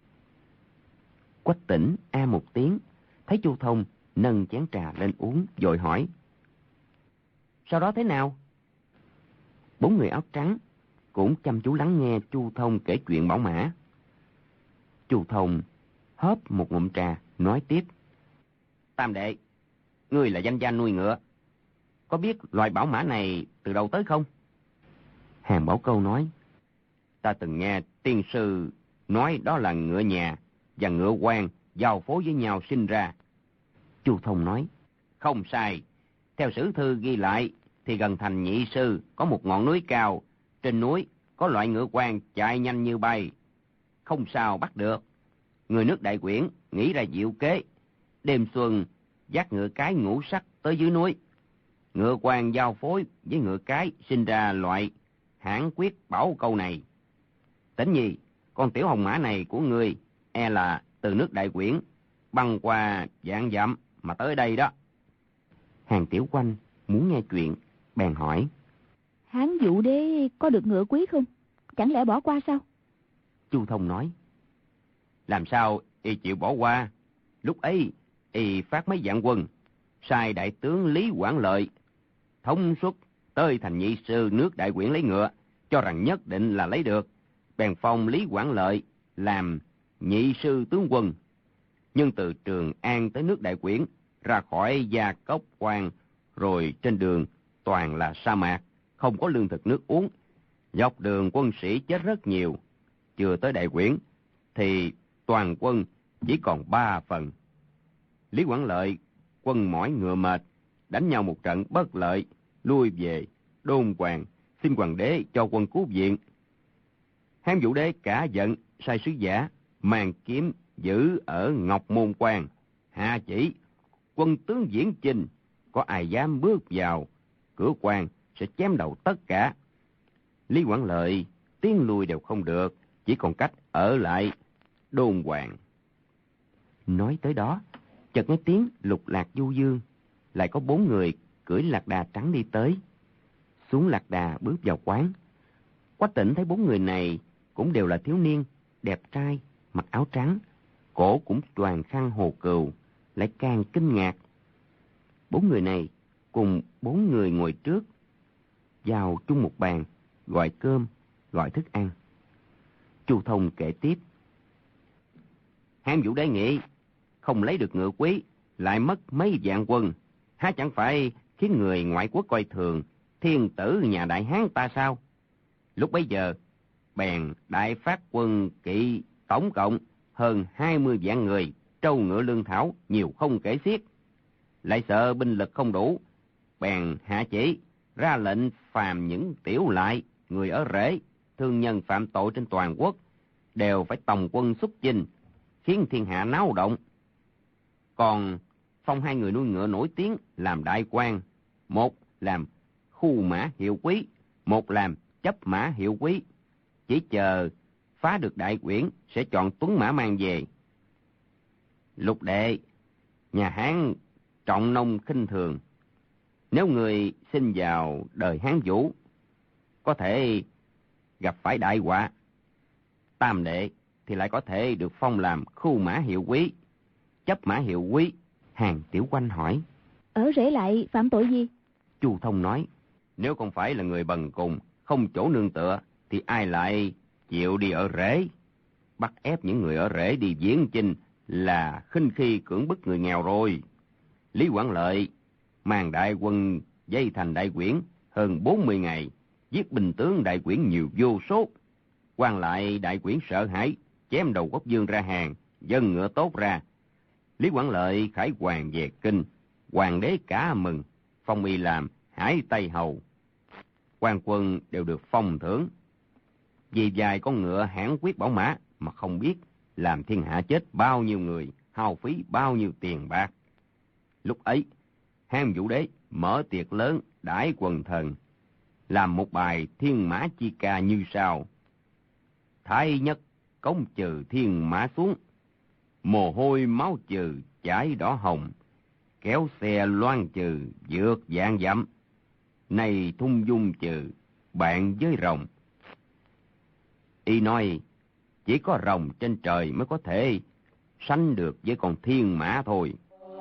Speaker 2: Quách Tỉnh a một tiếng, thấy Chu Thông nâng chén trà lên uống, vội hỏi: "Sau đó thế nào?" 4 người áo trắng cũng chăm chú lắng nghe Chu Thông kể chuyện bảo mã. Chu Thông hớp một ngụm trà, nói tiếp: "Tam đệ, ngươi là danh gia nuôi ngựa, có biết loại bảo mã này từ đâu tới không?" Hàn Bảo Câu nói: "Ta từng nghe tiên sư nói đó là ngựa nhà và ngựa quan giao phối với nhau sinh ra." Chu Thông nói: "Không sai. Theo sử thư ghi lại thì gần thành Nhị Sư có một ngọn núi cao, trên núi có loại ngựa quan chạy nhanh như bay, không sao bắt được. Người nước Đại Quyển nghĩ ra diệu kế, đêm xuân dắt ngựa cái ngũ sắc tới dưới núi. Ngựa quan giao phối với ngựa cái sinh ra loại hãn quyết bảo câu này. Tỉnh nhi, con tiểu hồng mã này của ngươi e là từ nước Đại Quyển băng qua vạn dặm mà tới đây đó." Hàn Tiểu Quanh muốn nghe chuyện, bèn hỏi:
Speaker 3: Hán Vũ Đế có được ngựa quý không? Chẳng lẽ bỏ qua sao?
Speaker 2: Chu Thông nói: "Làm sao y chịu bỏ qua? Lúc ấy y phát mấy vạn quân, sai đại tướng Lý Quảng Lợi thống suất tới thành Nhị Sư nước Đại Quyển lấy ngựa, cho rằng nhất định là lấy được, bèn phong Lý Quảng Lợi làm Nhị Sư tướng quân. Nhưng từ Trường An tới nước Đại Quyển, ra khỏi Gia Cốc Quan, rồi trên đường toàn là sa mạc, không có lương thực nước uống. Dọc đường quân sĩ chết rất nhiều. Chưa tới Đại Quyển thì toàn quân chỉ còn 3 phần. Lý Quảng Lợi quân mỏi ngựa mệt, đánh nhau một trận bất lợi, lui về Đôn Hoàng, xin hoàng đế cho quân cứu viện. Hán Vũ Đế cả giận, sai sứ giả mang kiếm giữ ở Ngọc Môn Quan, hạ chỉ quân tướng Viễn Chinh có ai dám bước vào cửa quan sẽ chém đầu tất cả. Lý Quảng Lợi tiến lui đều không được, chỉ còn cách ở lại Đôn Hoàng. Nói tới đó, chợt nghe tiếng lục lạc du dương, lại có 4 người cưỡi lạc đà trắng đi tới. Xuống lạc đà bước vào quán. Quách Tĩnh thấy 4 người này cũng đều là thiếu niên, đẹp trai, mặc áo trắng, cổ cũng choàng khăn hồ cừu, lại càng kinh ngạc. 4 người này cùng 4 người ngồi trước, vào chung một bàn, gọi cơm, gọi thức ăn. Chu Thông kể tiếp. Hán Vũ Đế nghĩ, không lấy được ngựa quý, lại mất mấy vạn quân, há chẳng phải khiến người ngoại quốc coi thường thiên tử nhà Đại Hán ta sao? Lúc bấy giờ, bèn đại phát quân kỵ tổng cộng hơn 20 vạn người, trâu ngựa lương thảo nhiều không kể xiết. Lại sợ binh lực không đủ, bèn hạ chỉ ra lệnh phàm những tiểu lại, người ở rễ, thương nhân phạm tội trên toàn quốc đều phải tòng quân xuất chinh, khiến thiên hạ náo động. Còn phong 2 người nuôi ngựa nổi tiếng làm đại quan, một làm khu mã hiệu quý, một làm chấp mã hiệu quý. Chỉ chờ phá được Đại Quyển sẽ chọn tuấn mã mang về. Lục đệ, nhà Hán trọng nông khinh thường, nếu người sinh vào đời Hán Vũ có thể gặp phải đại họa. Tam đệ thì lại có thể được phong làm khu mã hiệu quý, chấp mã hiệu quý. Hàng Tiểu Quanh hỏi,
Speaker 3: ở rể lại phạm tội gì?
Speaker 2: Chu Thông nói, nếu không phải là người bần cùng, không chỗ nương tựa, thì ai lại chịu đi ở rễ? Bắt ép những người ở rễ đi Viễn Chinh là khinh khi cưỡng bức người nghèo rồi. Lý Quảng Lợi mang đại quân dây thành Đại Quyển hơn 40 ngày, giết binh tướng Đại Quyển nhiều vô số. Quan lại Đại Quyển sợ hãi, chém đầu Quốc Dương ra hàng, dân ngựa tốt ra. Lý Quảng Lợi khải hoàng về kinh, hoàng đế cả mừng, phong y làm Hải Tây Hầu. Quan quân đều được phong thưởng. Vì vài con ngựa hãn quyết bảo mã mà không biết làm thiên hạ chết bao nhiêu người, hao phí bao nhiêu tiền bạc. Lúc ấy, Hán Vũ Đế mở tiệc lớn đãi quần thần, làm một bài thiên mã chi ca như sau: Thái nhất cống trừ thiên mã xuống, mồ hôi máu trừ chải đỏ hồng, kéo xe loan trừ vượt vạn dặm, này thung dung trừ bạn với rồng. Y nói chỉ có rồng trên trời mới có thể sánh được với con thiên mã thôi.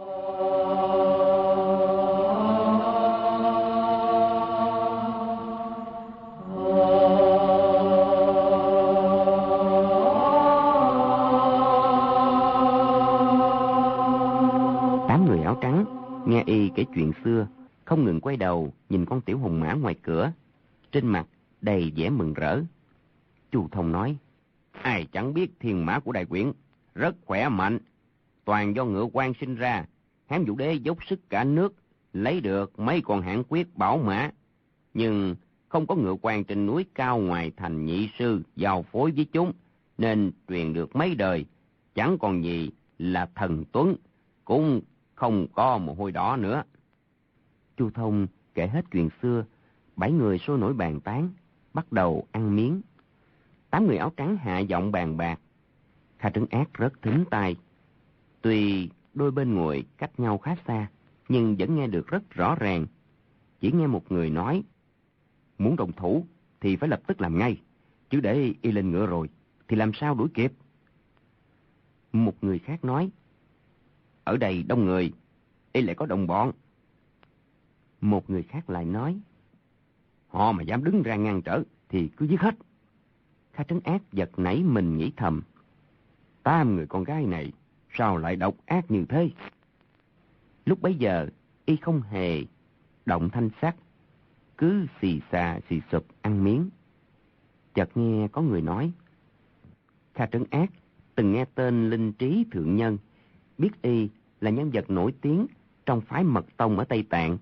Speaker 2: Nghe y kể chuyện xưa, không ngừng quay đầu nhìn con tiểu hùng mã ngoài cửa, trên mặt đầy vẻ mừng rỡ. Chu Thông nói, ai chẳng biết thiên mã của Đại Quyển rất khỏe mạnh, toàn do ngựa quan sinh ra. Hán Vũ Đế dốc sức cả nước lấy được mấy con hãn quyết bảo mã, nhưng không có ngựa quan trên núi cao ngoài thành nhị sư giao phối với chúng, nên truyền được mấy đời chẳng còn gì là thần tuấn, cũng không có mồ hôi đỏ nữa. Chu Thông kể hết chuyện xưa, 7 người sôi nổi bàn tán, bắt đầu ăn miếng. 8 người áo trắng hạ giọng bàn bạc. Kha Trấn Ác rất thính tai. Tuy đôi bên ngồi cách nhau khá xa, nhưng vẫn nghe được rất rõ ràng. Chỉ nghe một người nói, muốn đồng thủ thì phải lập tức làm ngay, chứ để y lên ngựa rồi thì làm sao đuổi kịp. Một người khác nói, ở đây đông người, y lại có đồng bọn. Một người khác lại nói, họ mà dám đứng ra ngăn trở thì cứ giết hết. Kha Trấn Ác giật nảy mình nghĩ thầm, 8 người con gái này sao lại độc ác như thế. Lúc bấy giờ y không hề động thanh sắc, cứ xì xà xì sụp ăn miếng. Chợt nghe có người nói: Kha Trấn Ác từng nghe tên Linh Trí Thượng Nhân, biết y là nhân vật nổi tiếng trong phái Mật Tông ở Tây Tạng.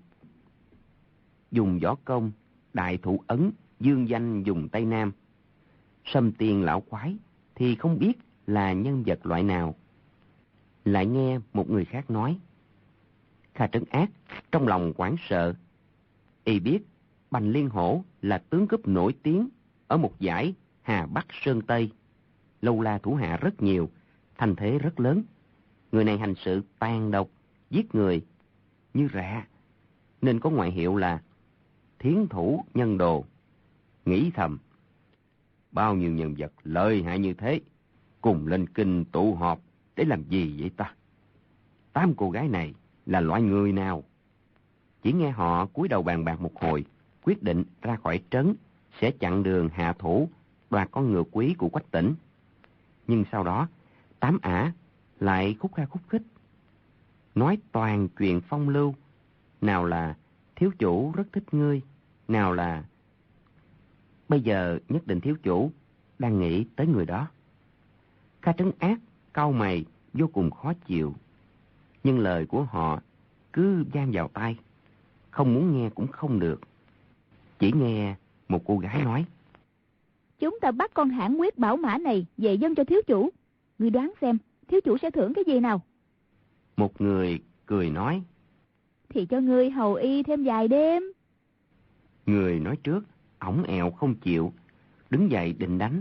Speaker 2: Dùng võ công đại thủ ấn dương danh dùng Tây Nam. Sâm Tiên lão quái thì không biết là nhân vật loại nào. Lại nghe một người khác nói: Kha Trấn Ác trong lòng hoảng sợ. Y biết Bành Liên Hổ là tướng cướp nổi tiếng ở một dải Hà Bắc Sơn Tây. Lâu la thủ hạ rất nhiều, thành thế rất lớn. Người này hành sự tàn độc, giết người như rạ, nên có ngoại hiệu là Thiến Thủ Nhân Đồ. Nghĩ thầm, bao nhiêu nhân vật lợi hại như thế cùng lên kinh tụ họp để làm gì vậy ta? 8 cô gái này là loại người nào? Chỉ nghe họ cúi đầu bàn bạc một hồi, quyết định ra khỏi trấn sẽ chặn đường hạ thủ đoạt con ngựa quý của Quách Tỉnh. Nhưng sau đó 8 ả lại khúc kha khúc khích, nói toàn chuyện phong lưu. Nào là thiếu chủ rất thích ngươi, nào là bây giờ nhất định thiếu chủ đang nghĩ tới người đó. Kha Trấn Ác cau mày vô cùng khó chịu, nhưng lời của họ cứ vang vào tai, không muốn nghe cũng không được. Chỉ nghe một cô gái nói:
Speaker 3: Chúng ta bắt con hãn quyết bảo mã này về dâng cho thiếu chủ. Ngươi đoán xem thiếu chủ sẽ thưởng cái gì nào?
Speaker 2: Một người cười nói:
Speaker 3: Thì cho ngươi hầu y thêm vài đêm.
Speaker 2: Người nói trước ổng ẹo không chịu, đứng dậy định đánh.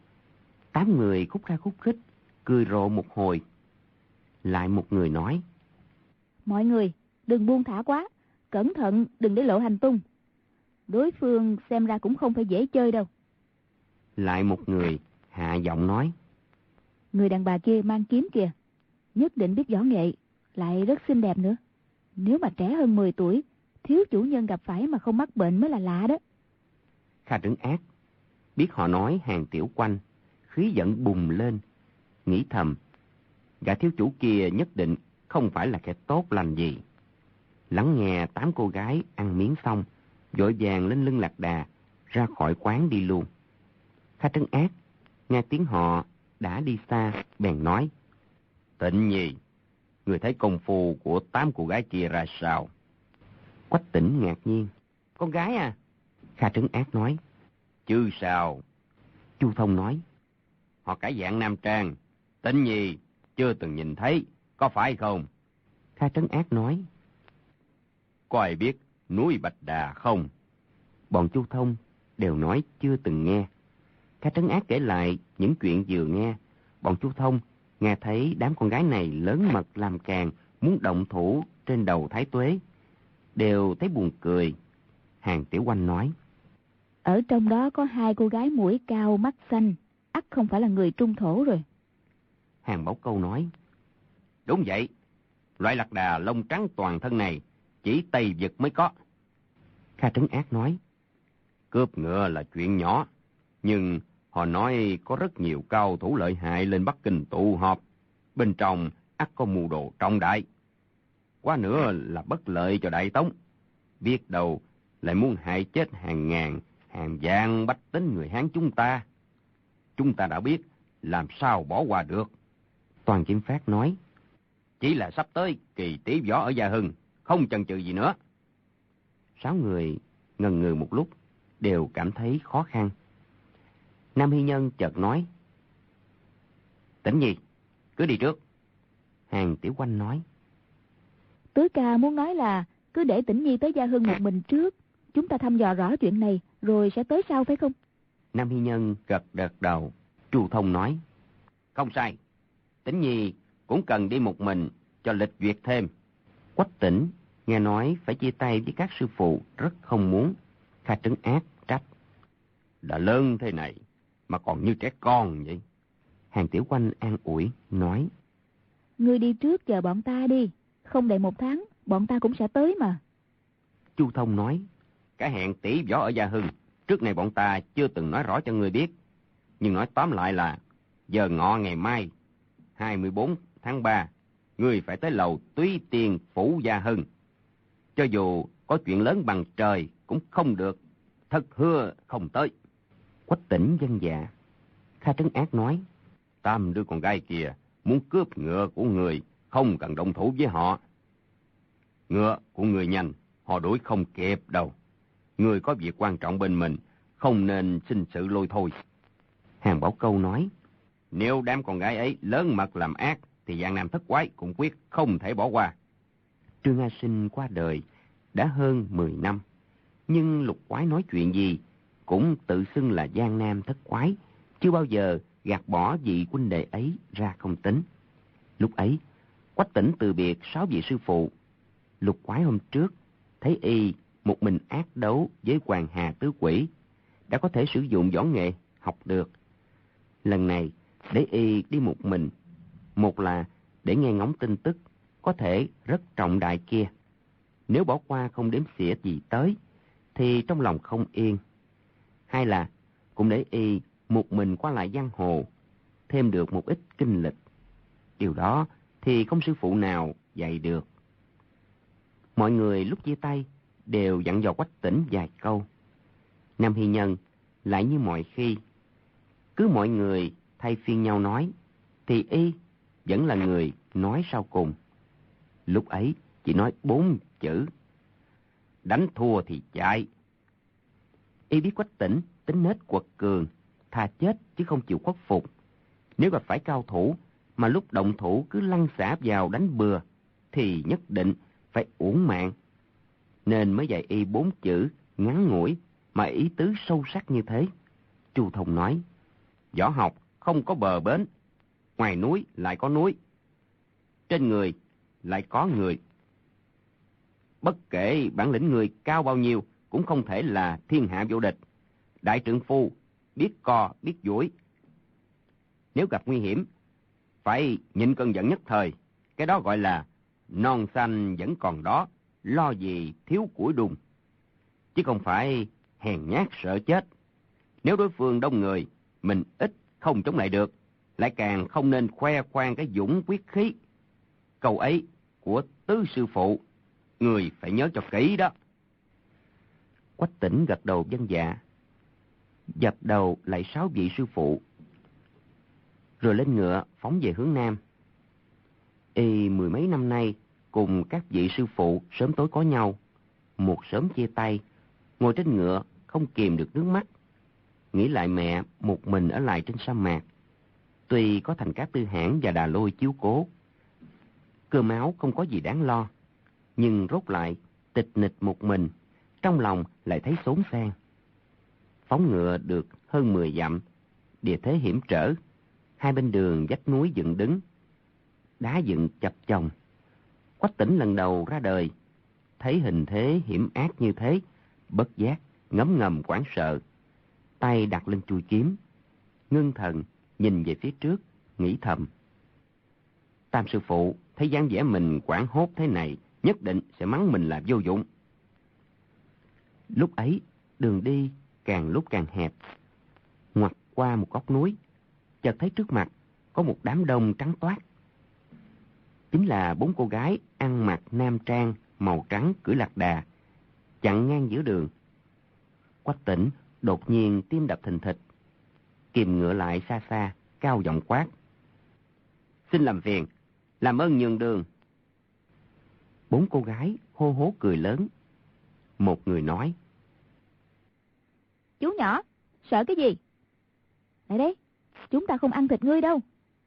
Speaker 2: 8 người khúc kha khúc khích cười rộ một hồi. Lại một người nói:
Speaker 3: Mọi người đừng buông thả quá, cẩn thận đừng để lộ hành tung. Đối phương xem ra cũng không phải dễ chơi đâu.
Speaker 2: Lại một người hạ giọng nói:
Speaker 3: Người đàn bà kia mang kiếm kìa, nhất định biết võ nghệ, lại rất xinh đẹp nữa. Nếu mà trẻ hơn 10 tuổi, thiếu chủ nhân gặp phải mà không mắc bệnh mới là lạ đó.
Speaker 2: Kha Trấn Ác biết họ nói Hàng Tiểu Quanh, khí giận bùng lên, nghĩ thầm, gã thiếu chủ kia nhất định không phải là kẻ tốt lành gì. Lắng nghe 8 cô gái ăn miếng xong, vội vàng lên lưng lạc đà ra khỏi quán đi luôn. Kha Trấn Ác nghe tiếng họ đã đi xa, bèn nói: Tịnh Nhi, người thấy công phu của 8 cô gái kia ra sao? Quách Tỉnh ngạc nhiên: Con gái à? Kha Trấn Ác nói: Chứ sao? Chu Thông nói: Họ cả dạng nam trang, Tịnh Nhi chưa từng nhìn thấy, có phải không? Kha Trấn Ác nói: Có ai biết núi Bạch Đà không? Bọn Chu Thông đều nói chưa từng nghe. Kha Trấn Ác kể lại những chuyện vừa nghe. Bọn Chu Thông nghe thấy đám con gái này lớn mật làm càng, muốn động thủ trên đầu Thái Tuế, đều thấy buồn cười. Hàng Tiểu Quanh nói:
Speaker 3: Ở trong đó có 2 cô gái mũi cao mắt xanh, ắt không phải là người Trung Thổ rồi.
Speaker 2: Hàng Bảo Câu nói: Đúng vậy, loại lạc đà lông trắng toàn thân này chỉ Tây Vực mới có. Kha Trấn Ác nói: Cướp ngựa là chuyện nhỏ, nhưng họ nói có rất nhiều cao thủ lợi hại lên Bắc Kinh tụ họp, bên trong ắt có mưu đồ trọng đại. Quá nữa là bất lợi cho Đại Tống, biết đâu lại muốn hại chết hàng ngàn, hàng vạn bách tính người Hán chúng ta. Chúng ta đã biết, làm sao bỏ qua được. Toàn Kim Phát nói: Chỉ là sắp tới kỳ tỷ võ ở Gia Hưng, không chần chừ gì nữa. 6 người ngần ngừ một lúc, đều cảm thấy khó khăn. Nam Hy Nhân chợt nói: Tĩnh Nhi, cứ đi trước. Hàng Tiểu Quanh nói:
Speaker 3: Tứ ca muốn nói là cứ để Tĩnh Nhi tới Gia Hưng một mình trước, chúng ta thăm dò rõ chuyện này rồi sẽ tới sau phải không?
Speaker 2: Nam Hy Nhân gật đầu. Chu Thông nói: Không sai, Tĩnh Nhi cũng cần đi một mình cho lịch duyệt thêm. Quách Tỉnh nghe nói phải chia tay với các sư phụ, rất không muốn. Kha Trấn Ác trách: Đã lớn thế này mà còn như trẻ con vậy. Hàng Tiểu Quanh an ủi nói:
Speaker 3: Ngươi đi trước chờ bọn ta đi, không đầy 1 tháng bọn ta cũng sẽ tới mà.
Speaker 2: Chu Thông nói: Cái hẹn tỷ võ ở Gia Hưng trước này bọn ta chưa từng nói rõ cho ngươi biết, nhưng nói tóm lại là giờ ngọ ngày mai 24 tháng 3, ngươi phải tới lầu Túy Tiên phủ Gia Hưng. Cho dù có chuyện lớn bằng trời cũng không được. Thật hứa không tới. Quách Tỉnh vâng dạ. Kha Trấn Ác nói, 3 đứa con gái kia muốn cướp ngựa của người, không cần động thủ với họ. Ngựa của người nhanh, họ đuổi không kịp đâu. Người có việc quan trọng bên mình, không nên sinh sự lôi thôi. Hàng Bảo Câu nói, nếu đám con gái ấy lớn mật làm ác, thì Giang Nam Thất Quái cũng quyết không thể bỏ qua. Trương A Sinh qua đời đã hơn 10 năm, nhưng Lục Quái nói chuyện gì cũng tự xưng là Giang Nam Thất Quái, chưa bao giờ gạt bỏ vị huynh đệ ấy ra không tính. Lúc ấy, Quách Tỉnh từ biệt 6 vị sư phụ. Lục Quái hôm trước thấy y một mình ác đấu với Hoàng Hà Tứ Quỷ, đã có thể sử dụng võ nghệ học được. Lần này để y đi một mình, một là để nghe ngóng tin tức có thể rất trọng đại kia. Nếu bỏ qua không đếm xỉa gì tới, thì trong lòng không yên. Hai là cũng để y một mình qua lại giang hồ, thêm được một ít kinh lịch. Điều đó thì không sư phụ nào dạy được. Mọi người lúc chia tay đều dặn dò Quách Tỉnh vài câu. Nam Hy Nhân lại như mọi khi, cứ mọi người thay phiên nhau nói, thì y vẫn là người nói sau cùng. Lúc ấy chỉ nói 4 chữ: đánh thua thì chạy. Y biết Quách Tỉnh tính nết quật cường, thà chết chứ không chịu khuất phục. Nếu gặp phải cao thủ mà lúc động thủ cứ lăn xả vào đánh bừa, thì nhất định phải uổng mạng. Nên mới dạy y 4 chữ ngắn ngủi mà ý tứ sâu sắc như thế. Chu Thông nói, võ học không có bờ bến, ngoài núi lại có núi, trên người lại có người. Bất kể bản lĩnh người cao bao nhiêu cũng không thể là thiên hạ vô địch. Đại trượng phu biết co biết duỗi. Nếu gặp nguy hiểm phải nhịn cơn giận nhất thời. Cái đó gọi là non xanh vẫn còn đó, lo gì thiếu củi đun. Chứ không phải hèn nhát sợ chết. Nếu đối phương đông người, mình ít không chống lại được, lại càng không nên khoe khoang cái dũng quyết khí. Câu ấy của Tứ sư phụ, người phải nhớ cho kỹ đó. Quách Tỉnh gật đầu vâng dạ, dập đầu lại 6 vị sư phụ, rồi lên ngựa phóng về hướng nam. Y 10 mấy năm nay cùng các vị sư phụ sớm tối có nhau, một sớm chia tay, ngồi trên ngựa không kìm được nước mắt. Nghĩ lại mẹ một mình ở lại trên sa mạc, tuy có Thành Cát Tư Hãn và Đà Lôi chiếu cố, cơm áo không có gì đáng lo, nhưng rốt lại tịch nịch một mình, trong lòng lại thấy xốn xang. Phóng ngựa được hơn 10 dặm, địa thế hiểm trở, hai bên đường vách núi dựng đứng, đá dựng chập chồng. Quách Tỉnh lần đầu ra đời, thấy hình thế hiểm ác như thế, bất giác ngấm ngầm hoảng sợ, tay đặt lên chuôi kiếm, ngưng thần nhìn về phía trước, nghĩ thầm: Tam sư phụ thấy dáng vẻ mình hoảng hốt thế này, nhất định sẽ mắng mình là vô dụng. Lúc ấy đường đi càng lúc càng hẹp, ngoặt qua một góc núi, chợt thấy trước mặt có một đám đông trắng toát. Chính là 4 cô gái ăn mặc nam trang màu trắng cưỡi lạc đà, chặn ngang giữa đường. Quách Tỉnh đột nhiên tim đập thình thịch, kìm ngựa lại xa xa, cao giọng quát: Xin làm phiền, làm ơn nhường đường. 4 cô gái hô hố cười lớn. Một người nói:
Speaker 3: Chú nhỏ, sợ cái gì? Lại đấy, chúng ta không ăn thịt ngươi đâu.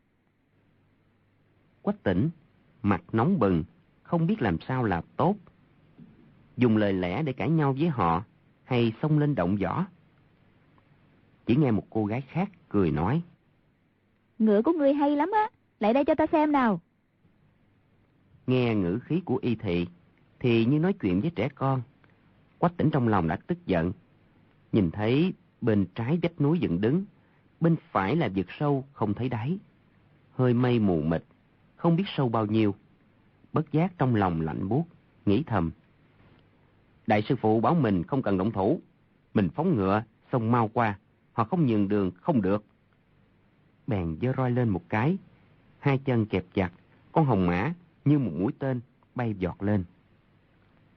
Speaker 2: Quách Tỉnh mặt nóng bừng, không biết làm sao là tốt. Dùng lời lẽ để cãi nhau với họ, hay xông lên động võ? Chỉ nghe một cô gái khác cười nói:
Speaker 3: Ngựa của ngươi hay lắm á, lại đây cho ta xem nào.
Speaker 2: Nghe ngữ khí của y thị thì như nói chuyện với trẻ con. Quách Tỉnh trong lòng đã tức giận. Nhìn thấy bên trái vách núi dựng đứng, bên phải là vực sâu không thấy đáy, hơi mây mù mịt, không biết sâu bao nhiêu. Bất giác trong lòng lạnh buốt, nghĩ thầm: Đại sư phụ bảo mình không cần động thủ, mình phóng ngựa xông mau qua, họ không nhường đường không được. Bèn giơ roi lên một cái, hai chân kẹp chặt, con hồng mã như một mũi tên bay vọt lên.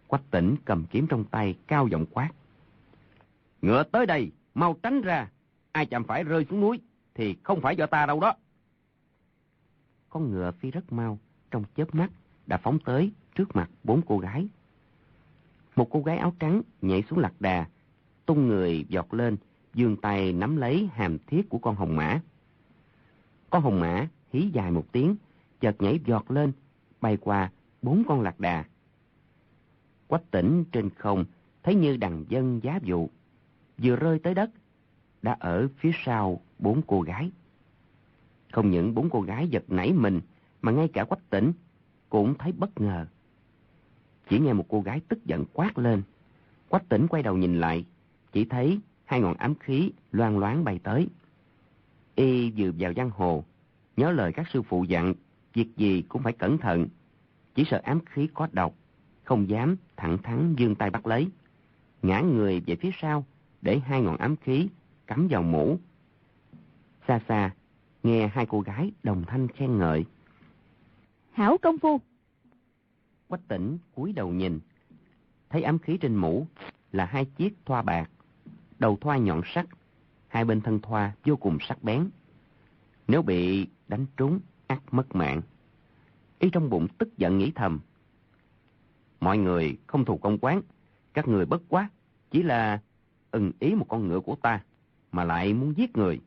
Speaker 2: Quách Tỉnh cầm kiếm trong tay, cao giọng quát: "Ngựa tới đây, mau tránh ra! Ai chạm phải rơi xuống núi thì không phải do ta đâu đó." Con ngựa phi rất mau, trong chớp mắt đã phóng tới trước mặt 4 cô gái. Một cô gái áo trắng nhảy xuống lạc đà, tung người vọt lên, giương tay nắm lấy hàm thiết của con hồng mã. Con hồng mã hí dài một tiếng, chợt nhảy vọt lên, bay qua 4 con lạc đà. Quách Tỉnh trên không thấy như đằng dâng giá vụ, vừa rơi tới đất đã ở phía sau 4 cô gái. Không những 4 cô gái giật nảy mình, mà ngay cả Quách Tỉnh cũng thấy bất ngờ. Chỉ nghe một cô gái tức giận quát lên. Quách Tỉnh quay đầu nhìn lại, chỉ thấy 2 ngọn ám khí loang loáng bay tới. Y vừa vào giang hồ, nhớ lời các sư phụ dặn, việc gì cũng phải cẩn thận, chỉ sợ ám khí có độc, không dám thẳng thắn giương tay bắt lấy, ngã người về phía sau để 2 ngọn ám khí cắm vào mũ. Xa xa nghe 2 cô gái đồng thanh khen ngợi:
Speaker 3: "Hảo công phu!"
Speaker 2: Quách Tỉnh cúi đầu nhìn, thấy ám khí trên mũ là 2 chiếc thoa bạc, đầu thoa nhọn sắc, 2 bên thân thoa vô cùng sắc bén. Nếu bị đánh trúng, ắt mất mạng. Y trong bụng tức giận nghĩ thầm: mọi người không thù công quán, các người bất quá chỉ là ưng ý một con ngựa của ta, mà lại muốn giết người.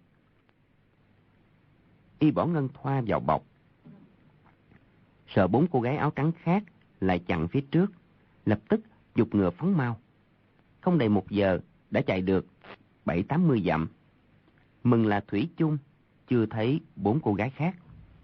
Speaker 2: Y bỏ ngân thoa vào bọc, sợ 4 cô gái áo trắng khác lại chặn phía trước, lập tức giục ngựa phóng mau. Không đầy 1 giờ đã chạy được 70-80 dặm. Mừng là thủy chung chưa thấy 4 cô gái khác.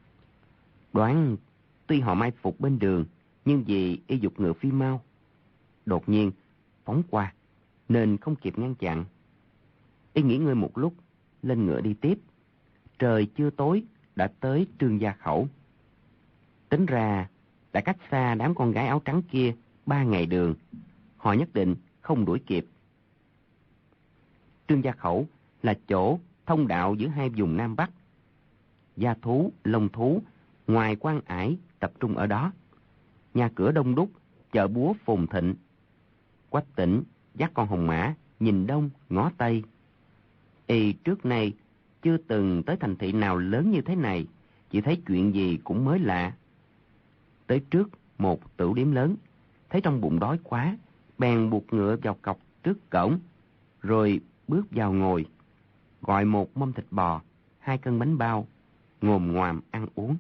Speaker 2: Đoán tuy họ mai phục bên đường, nhưng vì y giục ngựa phi mau, đột nhiên phóng qua nên không kịp ngăn chặn. Y nghỉ ngơi một lúc, lên ngựa đi tiếp. Trời chưa tối đã tới Trương Gia Khẩu. Tính ra đã cách xa đám con gái áo trắng kia 3 ngày đường, họ nhất định không đuổi kịp. Trương Gia Khẩu là chỗ thông đạo giữa 2 vùng Nam Bắc. Gia thú, long thú, ngoài quan ải tập trung ở đó. Nhà cửa đông đúc, chợ búa phồn thịnh. Quách Tỉnh dắt con hồng mã nhìn đông ngó tây. Y trước nay chưa từng tới thành thị nào lớn như thế này, chỉ thấy chuyện gì cũng mới lạ. Tới trước một tửu điếm lớn, thấy trong bụng đói quá, bèn buộc ngựa vào cọc trước cổng, rồi bước vào ngồi, gọi một mâm thịt bò, 2 cân bánh bao, ngồm ngoàm ăn uống.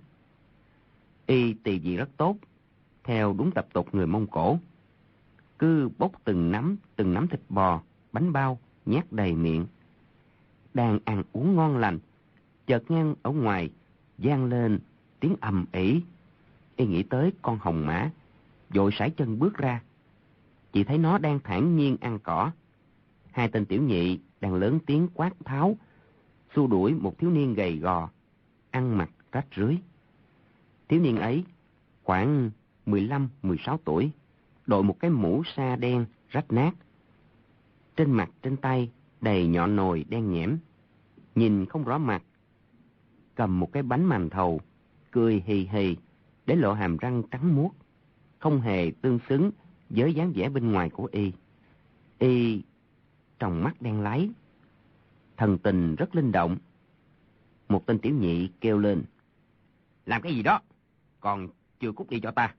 Speaker 2: Y tỳ vị rất tốt, theo đúng tập tục người Mông Cổ, cứ bốc từng nắm thịt bò, bánh bao nhét đầy miệng. Đang ăn uống ngon lành, chợt nghe ở ngoài vang lên tiếng ầm ĩ. Y nghĩ tới con hồng mã, vội sải chân bước ra. Chỉ thấy nó đang thản nhiên ăn cỏ. 2 tên tiểu nhị đang lớn tiếng quát tháo, xua đuổi một thiếu niên gầy gò, ăn mặc rách rưới. Thiếu niên ấy khoảng 15-16 tuổi, đội một cái mũ sa đen rách nát. Trên mặt trên tay đầy nhọn nồi đen nhẽm, nhìn không rõ mặt. Cầm một cái bánh màn thầu, cười hì hì để lộ hàm răng trắng muốt, không hề tương xứng với dáng vẻ bên ngoài của y. Y tròng mắt đen láy, thần tình rất linh động. Một tên tiểu nhị kêu lên: làm cái gì đó, còn chưa cút đi cho ta.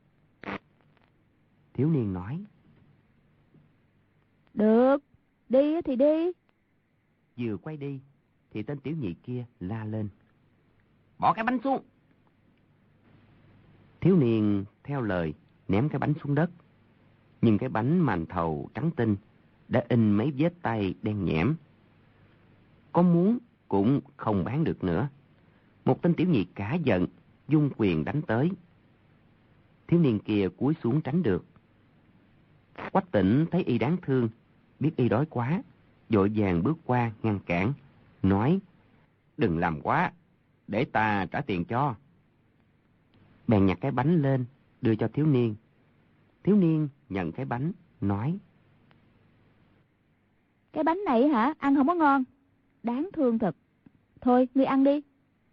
Speaker 2: Thiếu niên nói:
Speaker 3: Được, đi thì đi.
Speaker 2: Vừa quay đi thì tên tiểu nhị kia la lên: bỏ cái bánh xuống. Thiếu niên theo lời ném cái bánh xuống đất, nhưng cái bánh màn thầu trắng tinh đã in mấy vết tay đen nhẽm. Có muốn cũng không bán được nữa. Một tên tiểu nhị cả giận, vung quyền đánh tới. Thiếu niên kia cúi xuống tránh được. Quách Tỉnh thấy y đáng thương, biết y đói quá, vội vàng bước qua ngăn cản, nói: đừng làm quá, để ta trả tiền cho. Bèn nhặt cái bánh lên, đưa cho thiếu niên. Thiếu niên nhận cái bánh, nói:
Speaker 3: Cái bánh này hả, ăn không có ngon, đáng thương thật. Thôi, ngươi ăn đi.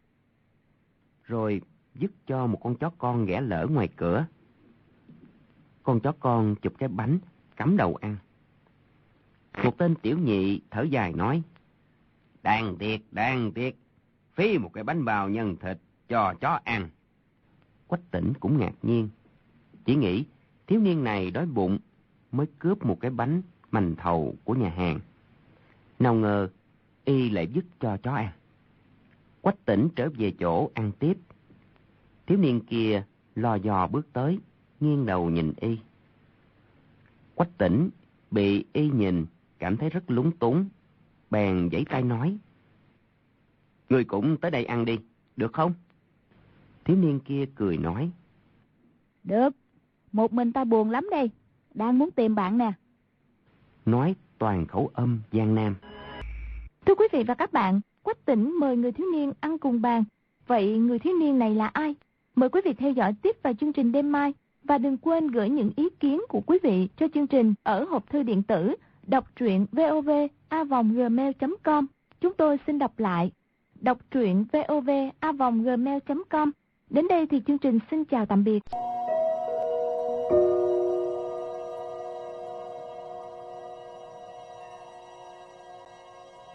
Speaker 2: Rồi dứt cho một con chó con ghẻ lở ngoài cửa. Con chó con chụp cái bánh, cắm đầu ăn. Một tên tiểu nhị thở dài nói: đáng tiếc, phí một cái bánh bao nhân thịt cho chó ăn. Quách Tỉnh cũng ngạc nhiên, chỉ nghĩ thiếu niên này đói bụng mới cướp một cái bánh mành thầu của nhà hàng. Nào ngờ y lại vứt cho chó ăn. Quách Tỉnh trở về chỗ ăn tiếp. Thiếu niên kia lò dò bước tới, nghiêng đầu nhìn y. Quách Tỉnh bị y nhìn, cảm thấy rất lúng túng, bèn giãy tay nói: ngươi cũng tới đây ăn đi, được không? Thiếu niên kia cười nói:
Speaker 3: được, một mình ta buồn lắm đây, đang muốn tìm bạn nè.
Speaker 2: Nói toàn khẩu âm Giang Nam.
Speaker 1: Thưa quý vị và các bạn, Quách Tỉnh mời người thiếu niên ăn cùng bàn. Vậy người thiếu niên này là ai? Mời quý vị theo dõi tiếp vào chương trình đêm mai. Và đừng quên gửi những ý kiến của quý vị cho chương trình ở hộp thư điện tử đọc truyện vov@gmail.com. Chúng tôi xin đọc lại: đọc truyện vov@gmail.com. Đến đây thì chương trình xin chào tạm biệt.